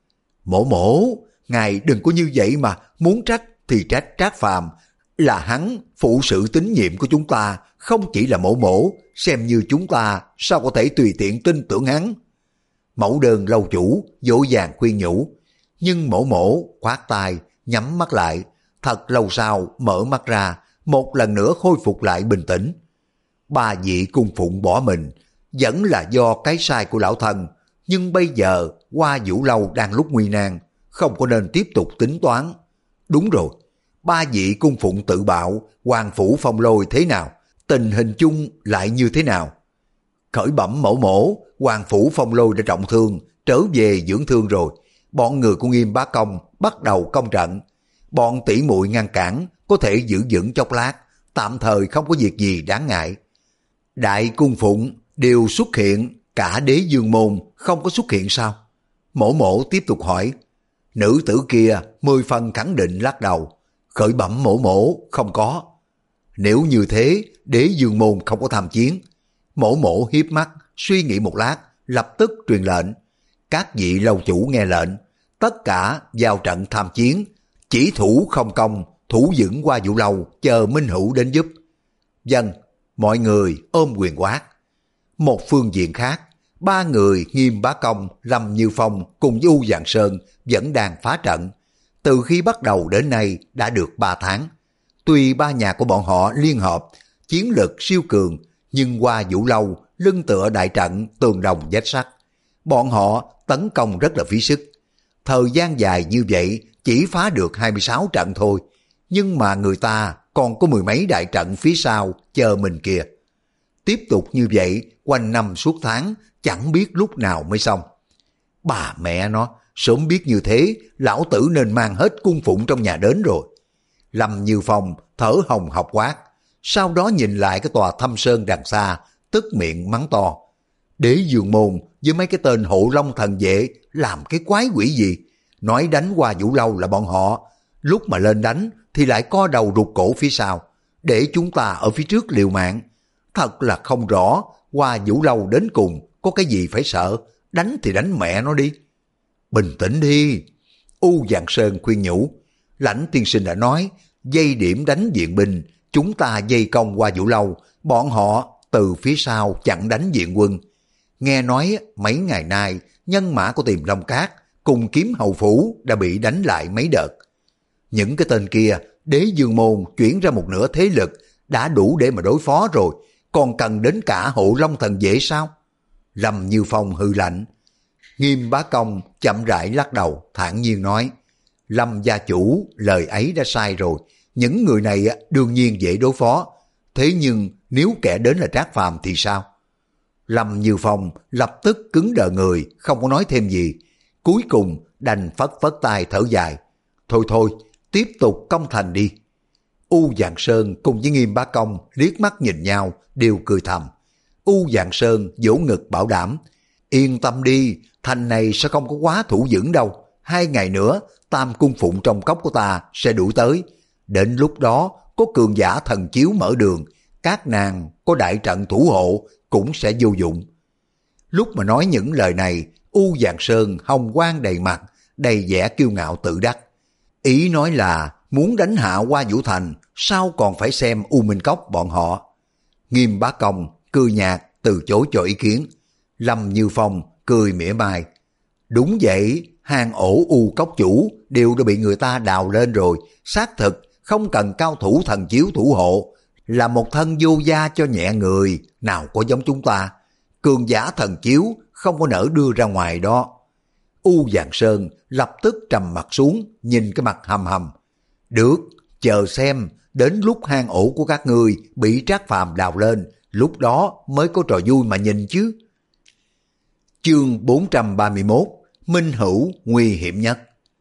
Mổ mổ, ngài đừng có như vậy mà, muốn trách thì trách Trác Phàm, là hắn phụ sự tín nhiệm của chúng ta, không chỉ là mổ mổ, xem như chúng ta sao có thể tùy tiện tin tưởng hắn. Mẫu đơn lâu chủ dỗ dàng khuyên nhủ, nhưng mổ mổ khoát tay, nhắm mắt lại, thật lâu sau mở mắt ra, một lần nữa khôi phục lại bình tĩnh. Ba vị cung phụng bỏ mình, vẫn là do cái sai của lão thân, nhưng bây giờ Hoa Vũ Lâu đang lúc nguy nan, không có nên tiếp tục tính toán. Đúng rồi, ba vị cung phụng tự bạo, Hoàng Phủ Phong Lôi thế nào? Tình hình chung lại như thế nào? Khởi bẩm mẫu mổ, Hoàng Phủ Phong Lôi đã trọng thương, trở về dưỡng thương rồi. Bọn người của Nghiêm Bá Công bắt đầu công trận. Bọn tỷ muội ngăn cản, có thể giữ vững chốc lát, tạm thời không có việc gì đáng ngại. Đại cung phụng đều xuất hiện, cả Đế Dương Môn không có xuất hiện sao? Mổ mổ tiếp tục hỏi. Nữ tử kia mười phần khẳng định lắc đầu. Khởi bẩm mổ mổ, không có. Nếu như thế, Đế Dương Môn không có tham chiến. Mổ mổ hiếp mắt, suy nghĩ một lát, lập tức truyền lệnh. Các vị lâu chủ nghe lệnh, tất cả vào trận tham chiến, chỉ thủ không công, thủ vững Hoa Vũ Lâu, chờ Minh Hữu đến giúp. Dân, mọi người ôm quyền quát. Một phương diện khác, ba người Nghiêm Bá Công, Lâm Như Phong cùng với U Dạng Sơn vẫn đang phá trận. Từ khi bắt đầu đến nay đã được ba tháng. Tuy ba nhà của bọn họ liên hợp, chiến lực siêu cường, nhưng Hoa Vũ Lâu lưng tựa đại trận tường đồng vách sắt. Bọn họ tấn công rất là phí sức. Thời gian dài như vậy chỉ phá được hai mươi sáu trận thôi, nhưng mà người ta còn có mười mấy đại trận phía sau chờ mình kìa. Tiếp tục như vậy quanh năm suốt tháng, chẳng biết lúc nào mới xong. Bà mẹ nó, sớm biết như thế, lão tử nên mang hết cung phụng trong nhà đến rồi. Lâm Như Phong thở hồng hộc quát, sau đó nhìn lại cái tòa Thâm Sơn đằng xa, tức miệng mắng to. Đế Dương Môn với mấy cái tên hộ long thần vệ làm cái quái quỷ gì? Nói đánh Hoa Vũ Lâu là bọn họ, lúc mà lên đánh thì lại co đầu rụt cổ phía sau, để chúng ta ở phía trước liều mạng. Thật là không rõ Hoa Vũ Lâu đến cùng có cái gì phải sợ, đánh thì đánh mẹ nó đi. Bình tĩnh đi. U Dạng Sơn khuyên nhủ. Lãnh tiên sinh đã nói, dây điểm đánh viện binh, chúng ta dây công Hoa Vũ Lâu, bọn họ từ phía sau chặn đánh viện quân. Nghe nói mấy ngày nay nhân mã của Tiềm Long Cát cùng Kiếm Hầu Phủ đã bị đánh lại mấy đợt. Những cái tên kia, Đế Dương Môn chuyển ra một nửa thế lực đã đủ để mà đối phó rồi, còn cần đến cả hộ long thần dễ sao? Lâm Như Phong hư lạnh. Nghiêm Bá Công chậm rãi lắc đầu, thản nhiên nói, Lâm gia chủ lời ấy đã sai rồi, những người này đương nhiên dễ đối phó, thế nhưng nếu kẻ đến là Trác Phàm thì sao? Lâm Như Phong lập tức cứng đờ người, không có nói thêm gì, cuối cùng đành phất phất tay thở dài. Thôi thôi, tiếp tục công thành đi. U Dạng Sơn cùng với Nghiêm Bá Công liếc mắt nhìn nhau, đều cười thầm. U Dạng Sơn vỗ ngực bảo đảm, Yên tâm đi, thành này sẽ không có quá thủ vững đâu. Hai ngày nữa, tam cung phụng trong cốc của ta sẽ đuổi tới. Đến lúc đó, có cường giả thần chiếu mở đường, các nàng có đại trận thủ hộ cũng sẽ vô dụng. Lúc mà nói những lời này, U Giàng Sơn hồng quang đầy mặt, đầy vẻ kiêu ngạo tự đắc. Ý nói là muốn đánh hạ Hoa Vũ Thành, sao còn phải xem U Minh Cốc bọn họ. Nghiêm Bá Công cười nhạt từ chối cho ý kiến. Lâm Như Phong cười mỉa mai. Đúng vậy, hang ổ U Cốc chủ đều đã bị người ta đào lên rồi, xác thực không cần cao thủ thần chiếu thủ hộ, là một thân vô gia cho nhẹ người, nào có giống chúng ta. Cường giả thần chiếu không có nỡ đưa ra ngoài đó. U Giàng Sơn lập tức trầm mặt xuống, nhìn cái mặt hầm hầm. Được, chờ xem, đến lúc hang ổ của các ngươi bị Trác Phàm đào lên, lúc đó mới có trò vui mà nhìn chứ. Chương bốn trăm ba mươi mốt, Minh Hữu nguy hiểm nhất.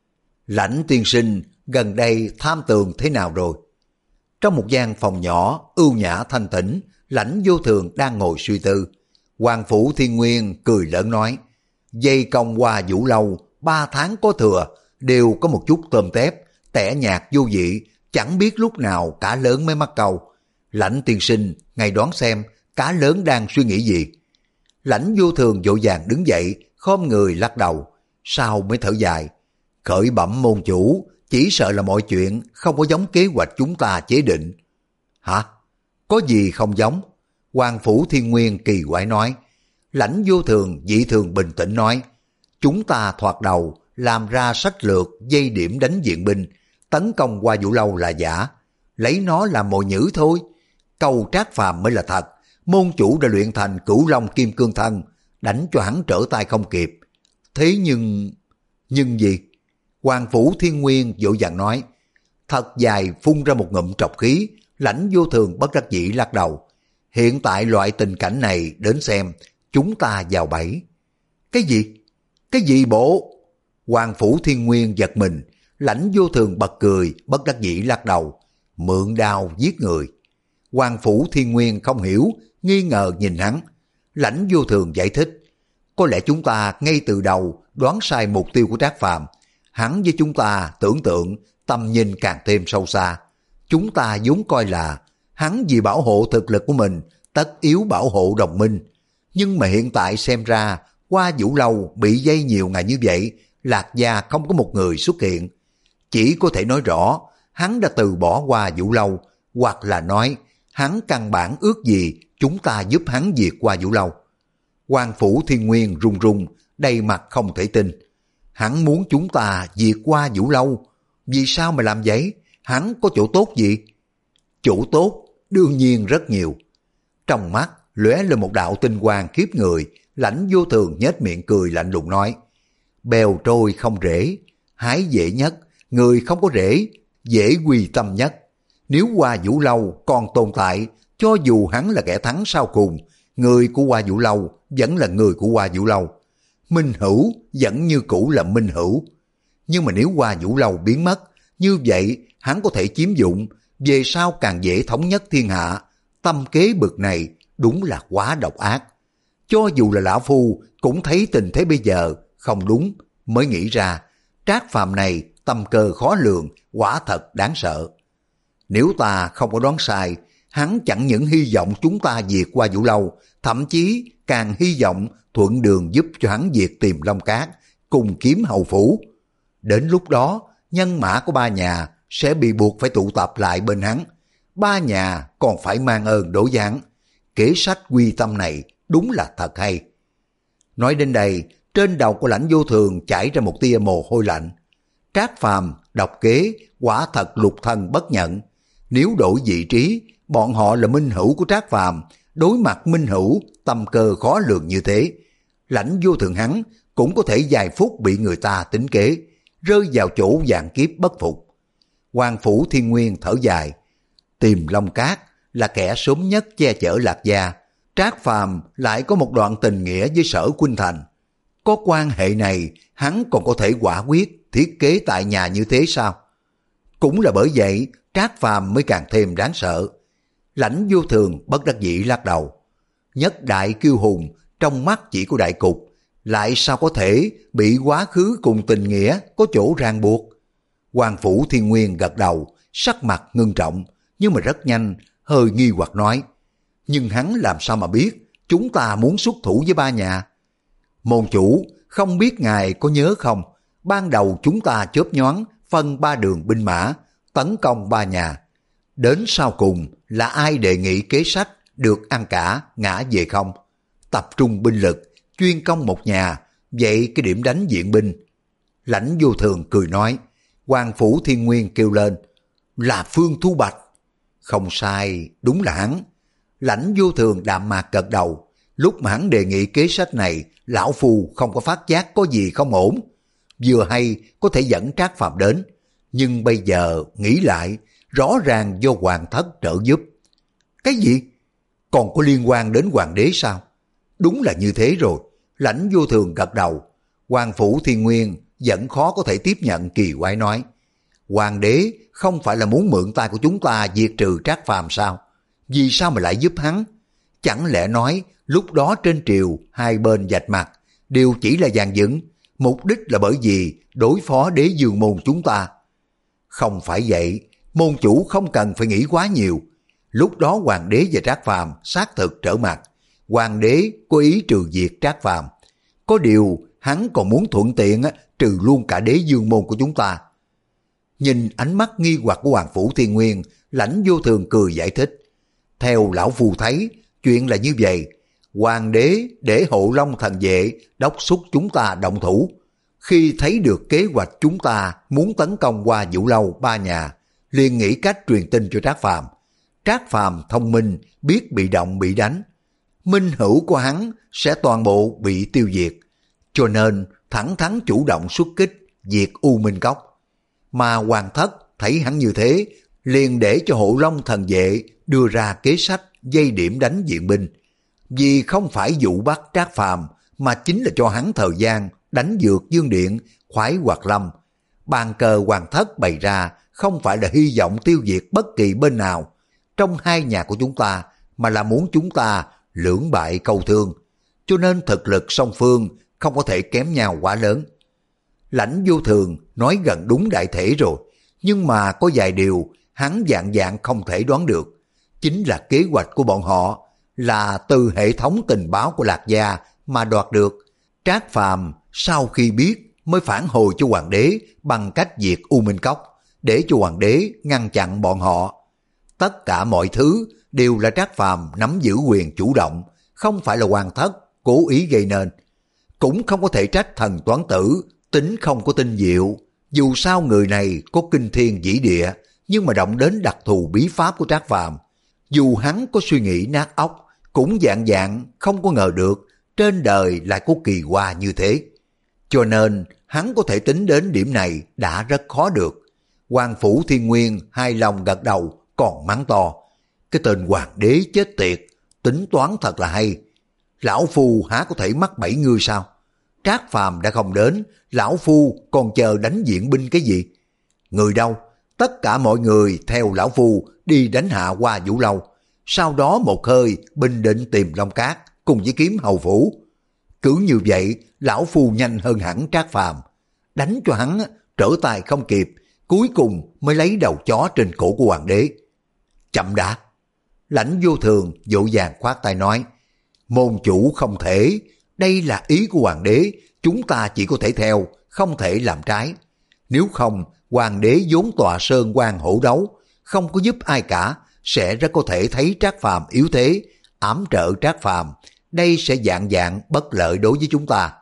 Lãnh tiên sinh gần đây tham tường thế nào rồi? Trong một gian phòng nhỏ, ưu nhã thanh tĩnh, Lãnh Vô Thường đang ngồi suy tư. Hoàng Phủ Thiên Nguyên cười lớn nói, dây công Hoa Vũ Lâu, ba tháng có thừa, đều có một chút tôm tép, tẻ nhạt vô vị, chẳng biết lúc nào cá lớn mới mắc câu. Lãnh tiên sinh, ngài đoán xem, cá lớn đang suy nghĩ gì? Lãnh Vô Thường vội vàng đứng dậy, khom người lắc đầu, sau mới thở dài. Khởi bẩm môn chủ, chỉ sợ là mọi chuyện không có giống kế hoạch chúng ta chế định. Hả? Có gì không giống? Hoàng Phủ Thiên Nguyên kỳ quái nói. Lãnh Vô Thường dị thường bình tĩnh nói, chúng ta thoạt đầu làm ra sách lược dây điểm đánh viện binh, tấn công Hoa Vũ Lâu là giả, lấy nó làm mồi nhử thôi. Câu Trác Phàm mới là thật, môn chủ đã luyện thành Cửu Long Kim Cương Thân, đánh cho hắn trở tay không kịp. Thế nhưng... Nhưng gì? Hoàng Phủ Thiên Nguyên vội vàng nói. Thật dài phun ra một ngụm trọc khí, Lãnh Vô Thường bất đắc dĩ lắc đầu. Hiện tại loại tình cảnh này đến xem, chúng ta vào bẫy. Cái gì? Cái gì bộ? Hoàng Phủ Thiên Nguyên giật mình, Lãnh Vô Thường bật cười, bất đắc dĩ lắc đầu. Mượn đao giết người. Hoàng Phủ Thiên Nguyên không hiểu, nghi ngờ nhìn hắn. Lãnh Vô Thường giải thích. Có lẽ chúng ta ngay từ đầu đoán sai mục tiêu của Trác Phàm. Hắn với chúng ta tưởng tượng tầm nhìn càng thêm sâu xa. Chúng ta vốn coi là hắn vì bảo hộ thực lực của mình, tất yếu bảo hộ đồng minh. Nhưng mà hiện tại xem ra, Hoa Vũ Lâu bị dây nhiều ngày như vậy, Lạc Gia không có một người xuất hiện. Chỉ có thể nói rõ, hắn đã từ bỏ Hoa Vũ Lâu, hoặc là nói, hắn căn bản ước gì chúng ta giúp hắn diệt Hoa Vũ Lâu. Hoàng Phủ Thiên Nguyên run run, đầy mặt không thể tin. Hắn muốn chúng ta diệt Hoa Vũ Lâu. Vì sao mà làm vậy? Hắn có chỗ tốt gì? Chỗ tốt đương nhiên rất nhiều. Trong mắt lóe lên một đạo tinh quang khiếp người, Lãnh Vô Thường nhếch miệng cười lạnh lùng nói. Bèo trôi không rễ, hái dễ nhất, người không có rễ, dễ quy tâm nhất. Nếu Hoa Vũ Lâu còn tồn tại, cho dù hắn là kẻ thắng sau cùng, người của Hoa Vũ Lâu vẫn là người của Hoa Vũ Lâu. Minh Hữu vẫn như cũ là Minh Hữu. Nhưng mà nếu Hoa Vũ Lâu biến mất, như vậy hắn có thể chiếm dụng, về sau càng dễ thống nhất thiên hạ. Tâm kế bực này đúng là quá độc ác. Cho dù là lão phu cũng thấy tình thế bây giờ không đúng, mới nghĩ ra Trác Phàm này tâm cơ khó lường, quả thật đáng sợ. Nếu ta không có đoán sai, hắn chẳng những hy vọng chúng ta diệt Hoa Vũ Lâu, thậm chí càng hy vọng thuận đường giúp cho hắn diệt Tiềm Long Cát, cùng kiếm hầu phủ. Đến lúc đó, nhân mã của ba nhà sẽ bị buộc phải tụ tập lại bên hắn. Ba nhà còn phải mang ơn đối với hắn. Kế sách quy tâm này đúng là thật hay. Nói đến đây, trên đầu của Lãnh Vô Thường chảy ra một tia mồ hôi lạnh. Trác Phàm độc kế, quả thật lục thân bất nhận. Nếu đổi vị trí, bọn họ là Minh Hữu của Trác Phàm, đối mặt Minh Hữu tâm cơ khó lường như thế, Lãnh Vô Thường hắn cũng có thể vài phút bị người ta tính kế, rơi vào chỗ vạn kiếp bất phục. Hoàng Phủ Thiên Nguyên thở dài. Tiềm Long Cát là kẻ sớm nhất che chở Lạc Gia, Trác Phàm lại có một đoạn tình nghĩa với Sở Khuynh Thành. Có quan hệ này, hắn còn có thể quả quyết thiết kế tại nhà như thế sao? Cũng là bởi vậy, Trác Phàm mới càng thêm đáng sợ. Lãnh Vô Thường bất đắc dĩ lắc đầu. Nhất đại kiêu hùng, trong mắt chỉ có đại cục, lại sao có thể bị quá khứ cùng tình nghĩa có chỗ ràng buộc? Hoàng Phủ Thiên Nguyên gật đầu, sắc mặt ngưng trọng, nhưng mà rất nhanh, hơi nghi hoặc nói, nhưng hắn làm sao mà biết chúng ta muốn xuất thủ với ba nhà? Môn chủ, không biết ngài có nhớ không, ban đầu chúng ta chớp nhoáng phân ba đường binh mã, tấn công ba nhà. Đến sau cùng là ai đề nghị kế sách được ăn cả, ngã về không? Tập trung binh lực, chuyên công một nhà, vậy cái điểm đánh diện binh. Lãnh Vô Thường cười nói, Hoàng Phủ Thiên Nguyên kêu lên, là Phương Thu Bạch. Không sai, đúng là hắn. Lãnh Vô Thường đạm mạc gật đầu, lúc mà hắn đề nghị kế sách này, lão phu không có phát giác có gì không ổn. Vừa hay có thể dẫn Trác Phàm đến, nhưng bây giờ nghĩ lại, rõ ràng do Hoàng thất trợ giúp. Cái gì? Còn có liên quan đến Hoàng đế sao? Đúng là như thế rồi. Lãnh Vô Thường gật đầu. Hoàng Phủ Thiên Nguyên vẫn khó có thể tiếp nhận, kỳ quái nói, Hoàng đế không phải là muốn mượn tay của chúng ta diệt trừ Trác Phàm sao? Vì sao mà lại giúp hắn? Chẳng lẽ nói lúc đó trên triều hai bên vạch mặt đều chỉ là dàn dựng, mục đích là bởi vì đối phó đế dương môn chúng ta? Không phải vậy, môn chủ không cần phải nghĩ quá nhiều. Lúc đó Hoàng đế và Trác Phàm xác thực trở mặt, Hoàng đế có ý trừ diệt Trác Phàm, có điều hắn còn muốn thuận tiện trừ luôn cả đế dương môn của chúng ta. Nhìn ánh mắt nghi hoặc của Hoàng Phủ Thiên Nguyên, Lãnh Vô Thường cười giải thích, theo lão phu thấy, chuyện là như vậy, Hoàng đế để Hộ Long thần vệ đốc thúc chúng ta động thủ. Khi thấy được kế hoạch chúng ta muốn tấn công qua Vũ Lâu ba nhà, liền nghĩ cách truyền tin cho Trác Phàm. Trác Phàm thông minh, biết bị động bị đánh, minh hữu của hắn sẽ toàn bộ bị tiêu diệt, cho nên thẳng thắn chủ động xuất kích diệt U Minh Cốc. Mà Hoàng thất thấy hắn như thế, liền để cho Hộ Long thần vệ đưa ra kế sách dây điểm đánh viện binh, vì không phải dụ bắt Trác Phàm mà chính là cho hắn thời gian đánh Dược Dương Điện, Khoái Hoạt Lâm. Bàn cờ Hoàng thất bày ra không phải là hy vọng tiêu diệt bất kỳ bên nào trong hai nhà của chúng ta, mà là muốn chúng ta lưỡng bại câu thương, cho nên thực lực song phương không có thể kém nhau quá lớn. Lãnh Vô Thường nói gần đúng đại thể rồi, nhưng mà có vài điều hắn dạng dạng không thể đoán được, chính là kế hoạch của bọn họ là từ hệ thống tình báo của Lạc Gia mà đoạt được. Trác Phàm sau khi biết mới phản hồi cho Hoàng đế bằng cách diệt U Minh Cốc, để cho Hoàng đế ngăn chặn bọn họ. Tất cả mọi thứ đều là Trác Phàm nắm giữ quyền chủ động, không phải là Hoàng thất cố ý gây nên. Cũng không có thể trách thần toán tử tính không có tinh diệu, dù sao người này có kinh thiên vĩ địa, nhưng mà động đến đặc thù bí pháp của Trác Phàm, dù hắn có suy nghĩ nát óc, cũng dạng dạng không có ngờ được trên đời lại có kỳ hoa như thế. Cho nên hắn có thể tính đến điểm này đã rất khó được. Hoàng Phủ Thiên Nguyên hài lòng gật đầu, còn mắng to, cái tên Hoàng đế chết tiệt, tính toán thật là hay. Lão phu há có thể mắc bẫy ngươi sao? Trác Phàm đã không đến, lão phu còn chờ đánh viện binh cái gì? Người đâu? Tất cả mọi người theo lão phu đi đánh hạ qua Vũ Lâu, sau đó một hơi bình định tìm Long Cát cùng với kiếm hầu phủ. Cứ như vậy, lão phu nhanh hơn hẳn Trác Phàm, đánh cho hắn trở tay không kịp, cuối cùng mới lấy đầu chó trên cổ của Hoàng đế. Chậm đã. Lãnh Vô Thường vội vàng khoát tay nói, môn chủ không thể, đây là ý của Hoàng đế, chúng ta chỉ có thể theo, không thể làm trái. Nếu không, Hoàng đế vốn tọa sơn quan hổ đấu, không có giúp ai cả, sẽ rất có thể thấy Trác Phàm yếu thế, ám trợ Trác Phàm, đây sẽ dạng dạng bất lợi đối với chúng ta.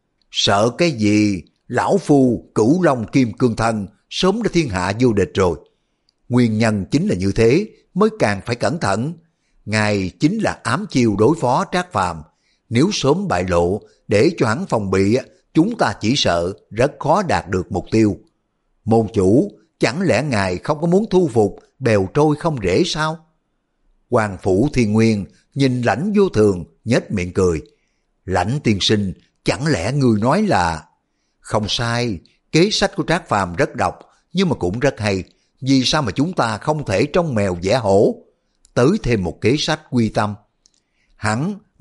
Sợ cái gì? Lão phu Cửu Long Kim Cương Thân sớm đã thiên hạ vô địch rồi. Nguyên nhân chính là như thế, mới càng phải cẩn thận. Ngài chính là ám chiêu đối phó Trác Phàm, nếu sớm bại lộ để cho hắn phòng bị, chúng ta chỉ sợ rất khó đạt được mục tiêu. Môn chủ, chẳng lẽ ngài không có muốn thu phục bèo trôi không rễ sao? Hoàng Phủ Thiên Nguyên nhìn Lãnh Vô Thường nhếch miệng cười. Lãnh tiên sinh, chẳng lẽ người nói là... Không sai, kế sách của Trác Phàm rất độc, nhưng mà cũng rất hay. Vì sao mà chúng ta không thể trông mèo vẽ hổ? Tới thêm một kế sách quy tâm. Hắn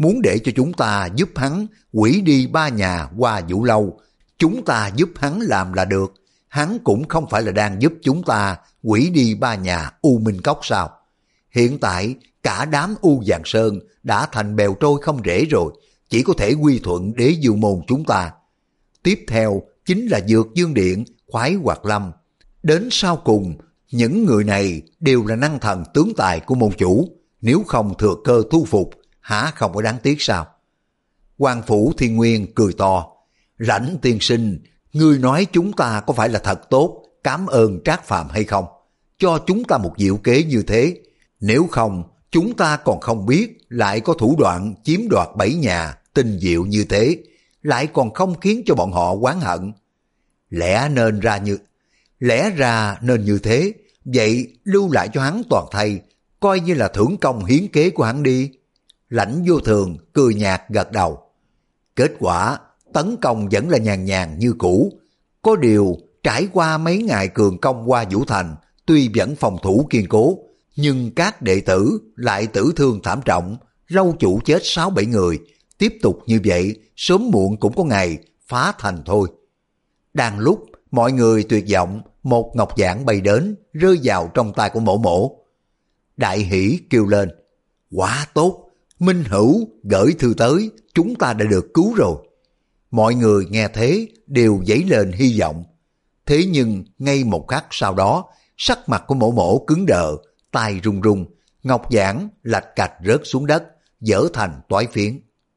muốn để cho chúng ta giúp hắn hủy đi ba nhà Hoa Vũ Lâu. Chúng ta giúp hắn làm là được, hắn cũng không phải là đang giúp chúng ta hủy đi ba nhà U Minh Cốc sao? Hiện tại cả đám U Giàng Sơn đã thành bèo trôi không rễ rồi, chỉ có thể quy thuận Đế Dương Môn chúng ta. Tiếp theo chính là Dược Dương Điện, Khoái Hoạt Lâm. Đến sau cùng, những người này đều là năng thần tướng tài của môn chủ, nếu không thừa cơ thu phục, há không có đáng tiếc sao? Hoàng Phủ Thiên Nguyên cười to, Lãnh tiên sinh, ngươi nói chúng ta có phải là thật tốt, cảm ơn Trác Phàm hay không? Cho chúng ta một diệu kế như thế, nếu không, chúng ta còn không biết lại có thủ đoạn chiếm đoạt bảy nhà tinh diệu như thế, lại còn không khiến cho bọn họ oán hận. Lẽ nên ra như lẽ ra nên như thế, vậy lưu lại cho hắn toàn thây, coi như là thưởng công hiến kế của hắn đi. Lãnh Vô Thường cười nhạt gật đầu. Kết quả tấn công vẫn là nhàn nhàn như cũ, có điều trải qua mấy ngày cường công qua Vũ Thành, tuy vẫn phòng thủ kiên cố, nhưng các đệ tử lại tử thương thảm trọng, lâu chủ chết sáu bảy người, tiếp tục như vậy sớm muộn cũng có ngày phá thành thôi. Đang lúc mọi người tuyệt vọng, một ngọc giản bay đến, rơi vào trong tay của Mổ Mổ. Đại hỷ kêu lên, quá tốt, Minh Hữu gửi thư tới, chúng ta đã được cứu rồi. Mọi người nghe thế đều dấy lên hy vọng. Thế nhưng ngay một khắc sau đó, sắc mặt của Mổ Mổ cứng đờ, tay run run, ngọc giản lạch cạch rớt xuống đất, dở thành toái phiến.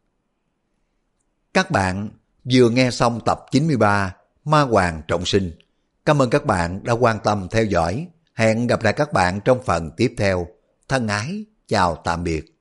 Các bạn vừa nghe xong tập chín mươi ba Ma Hoàng Trọng Sinh. Cảm ơn các bạn đã quan tâm theo dõi. Hẹn gặp lại các bạn trong phần tiếp theo. Thân ái, chào tạm biệt.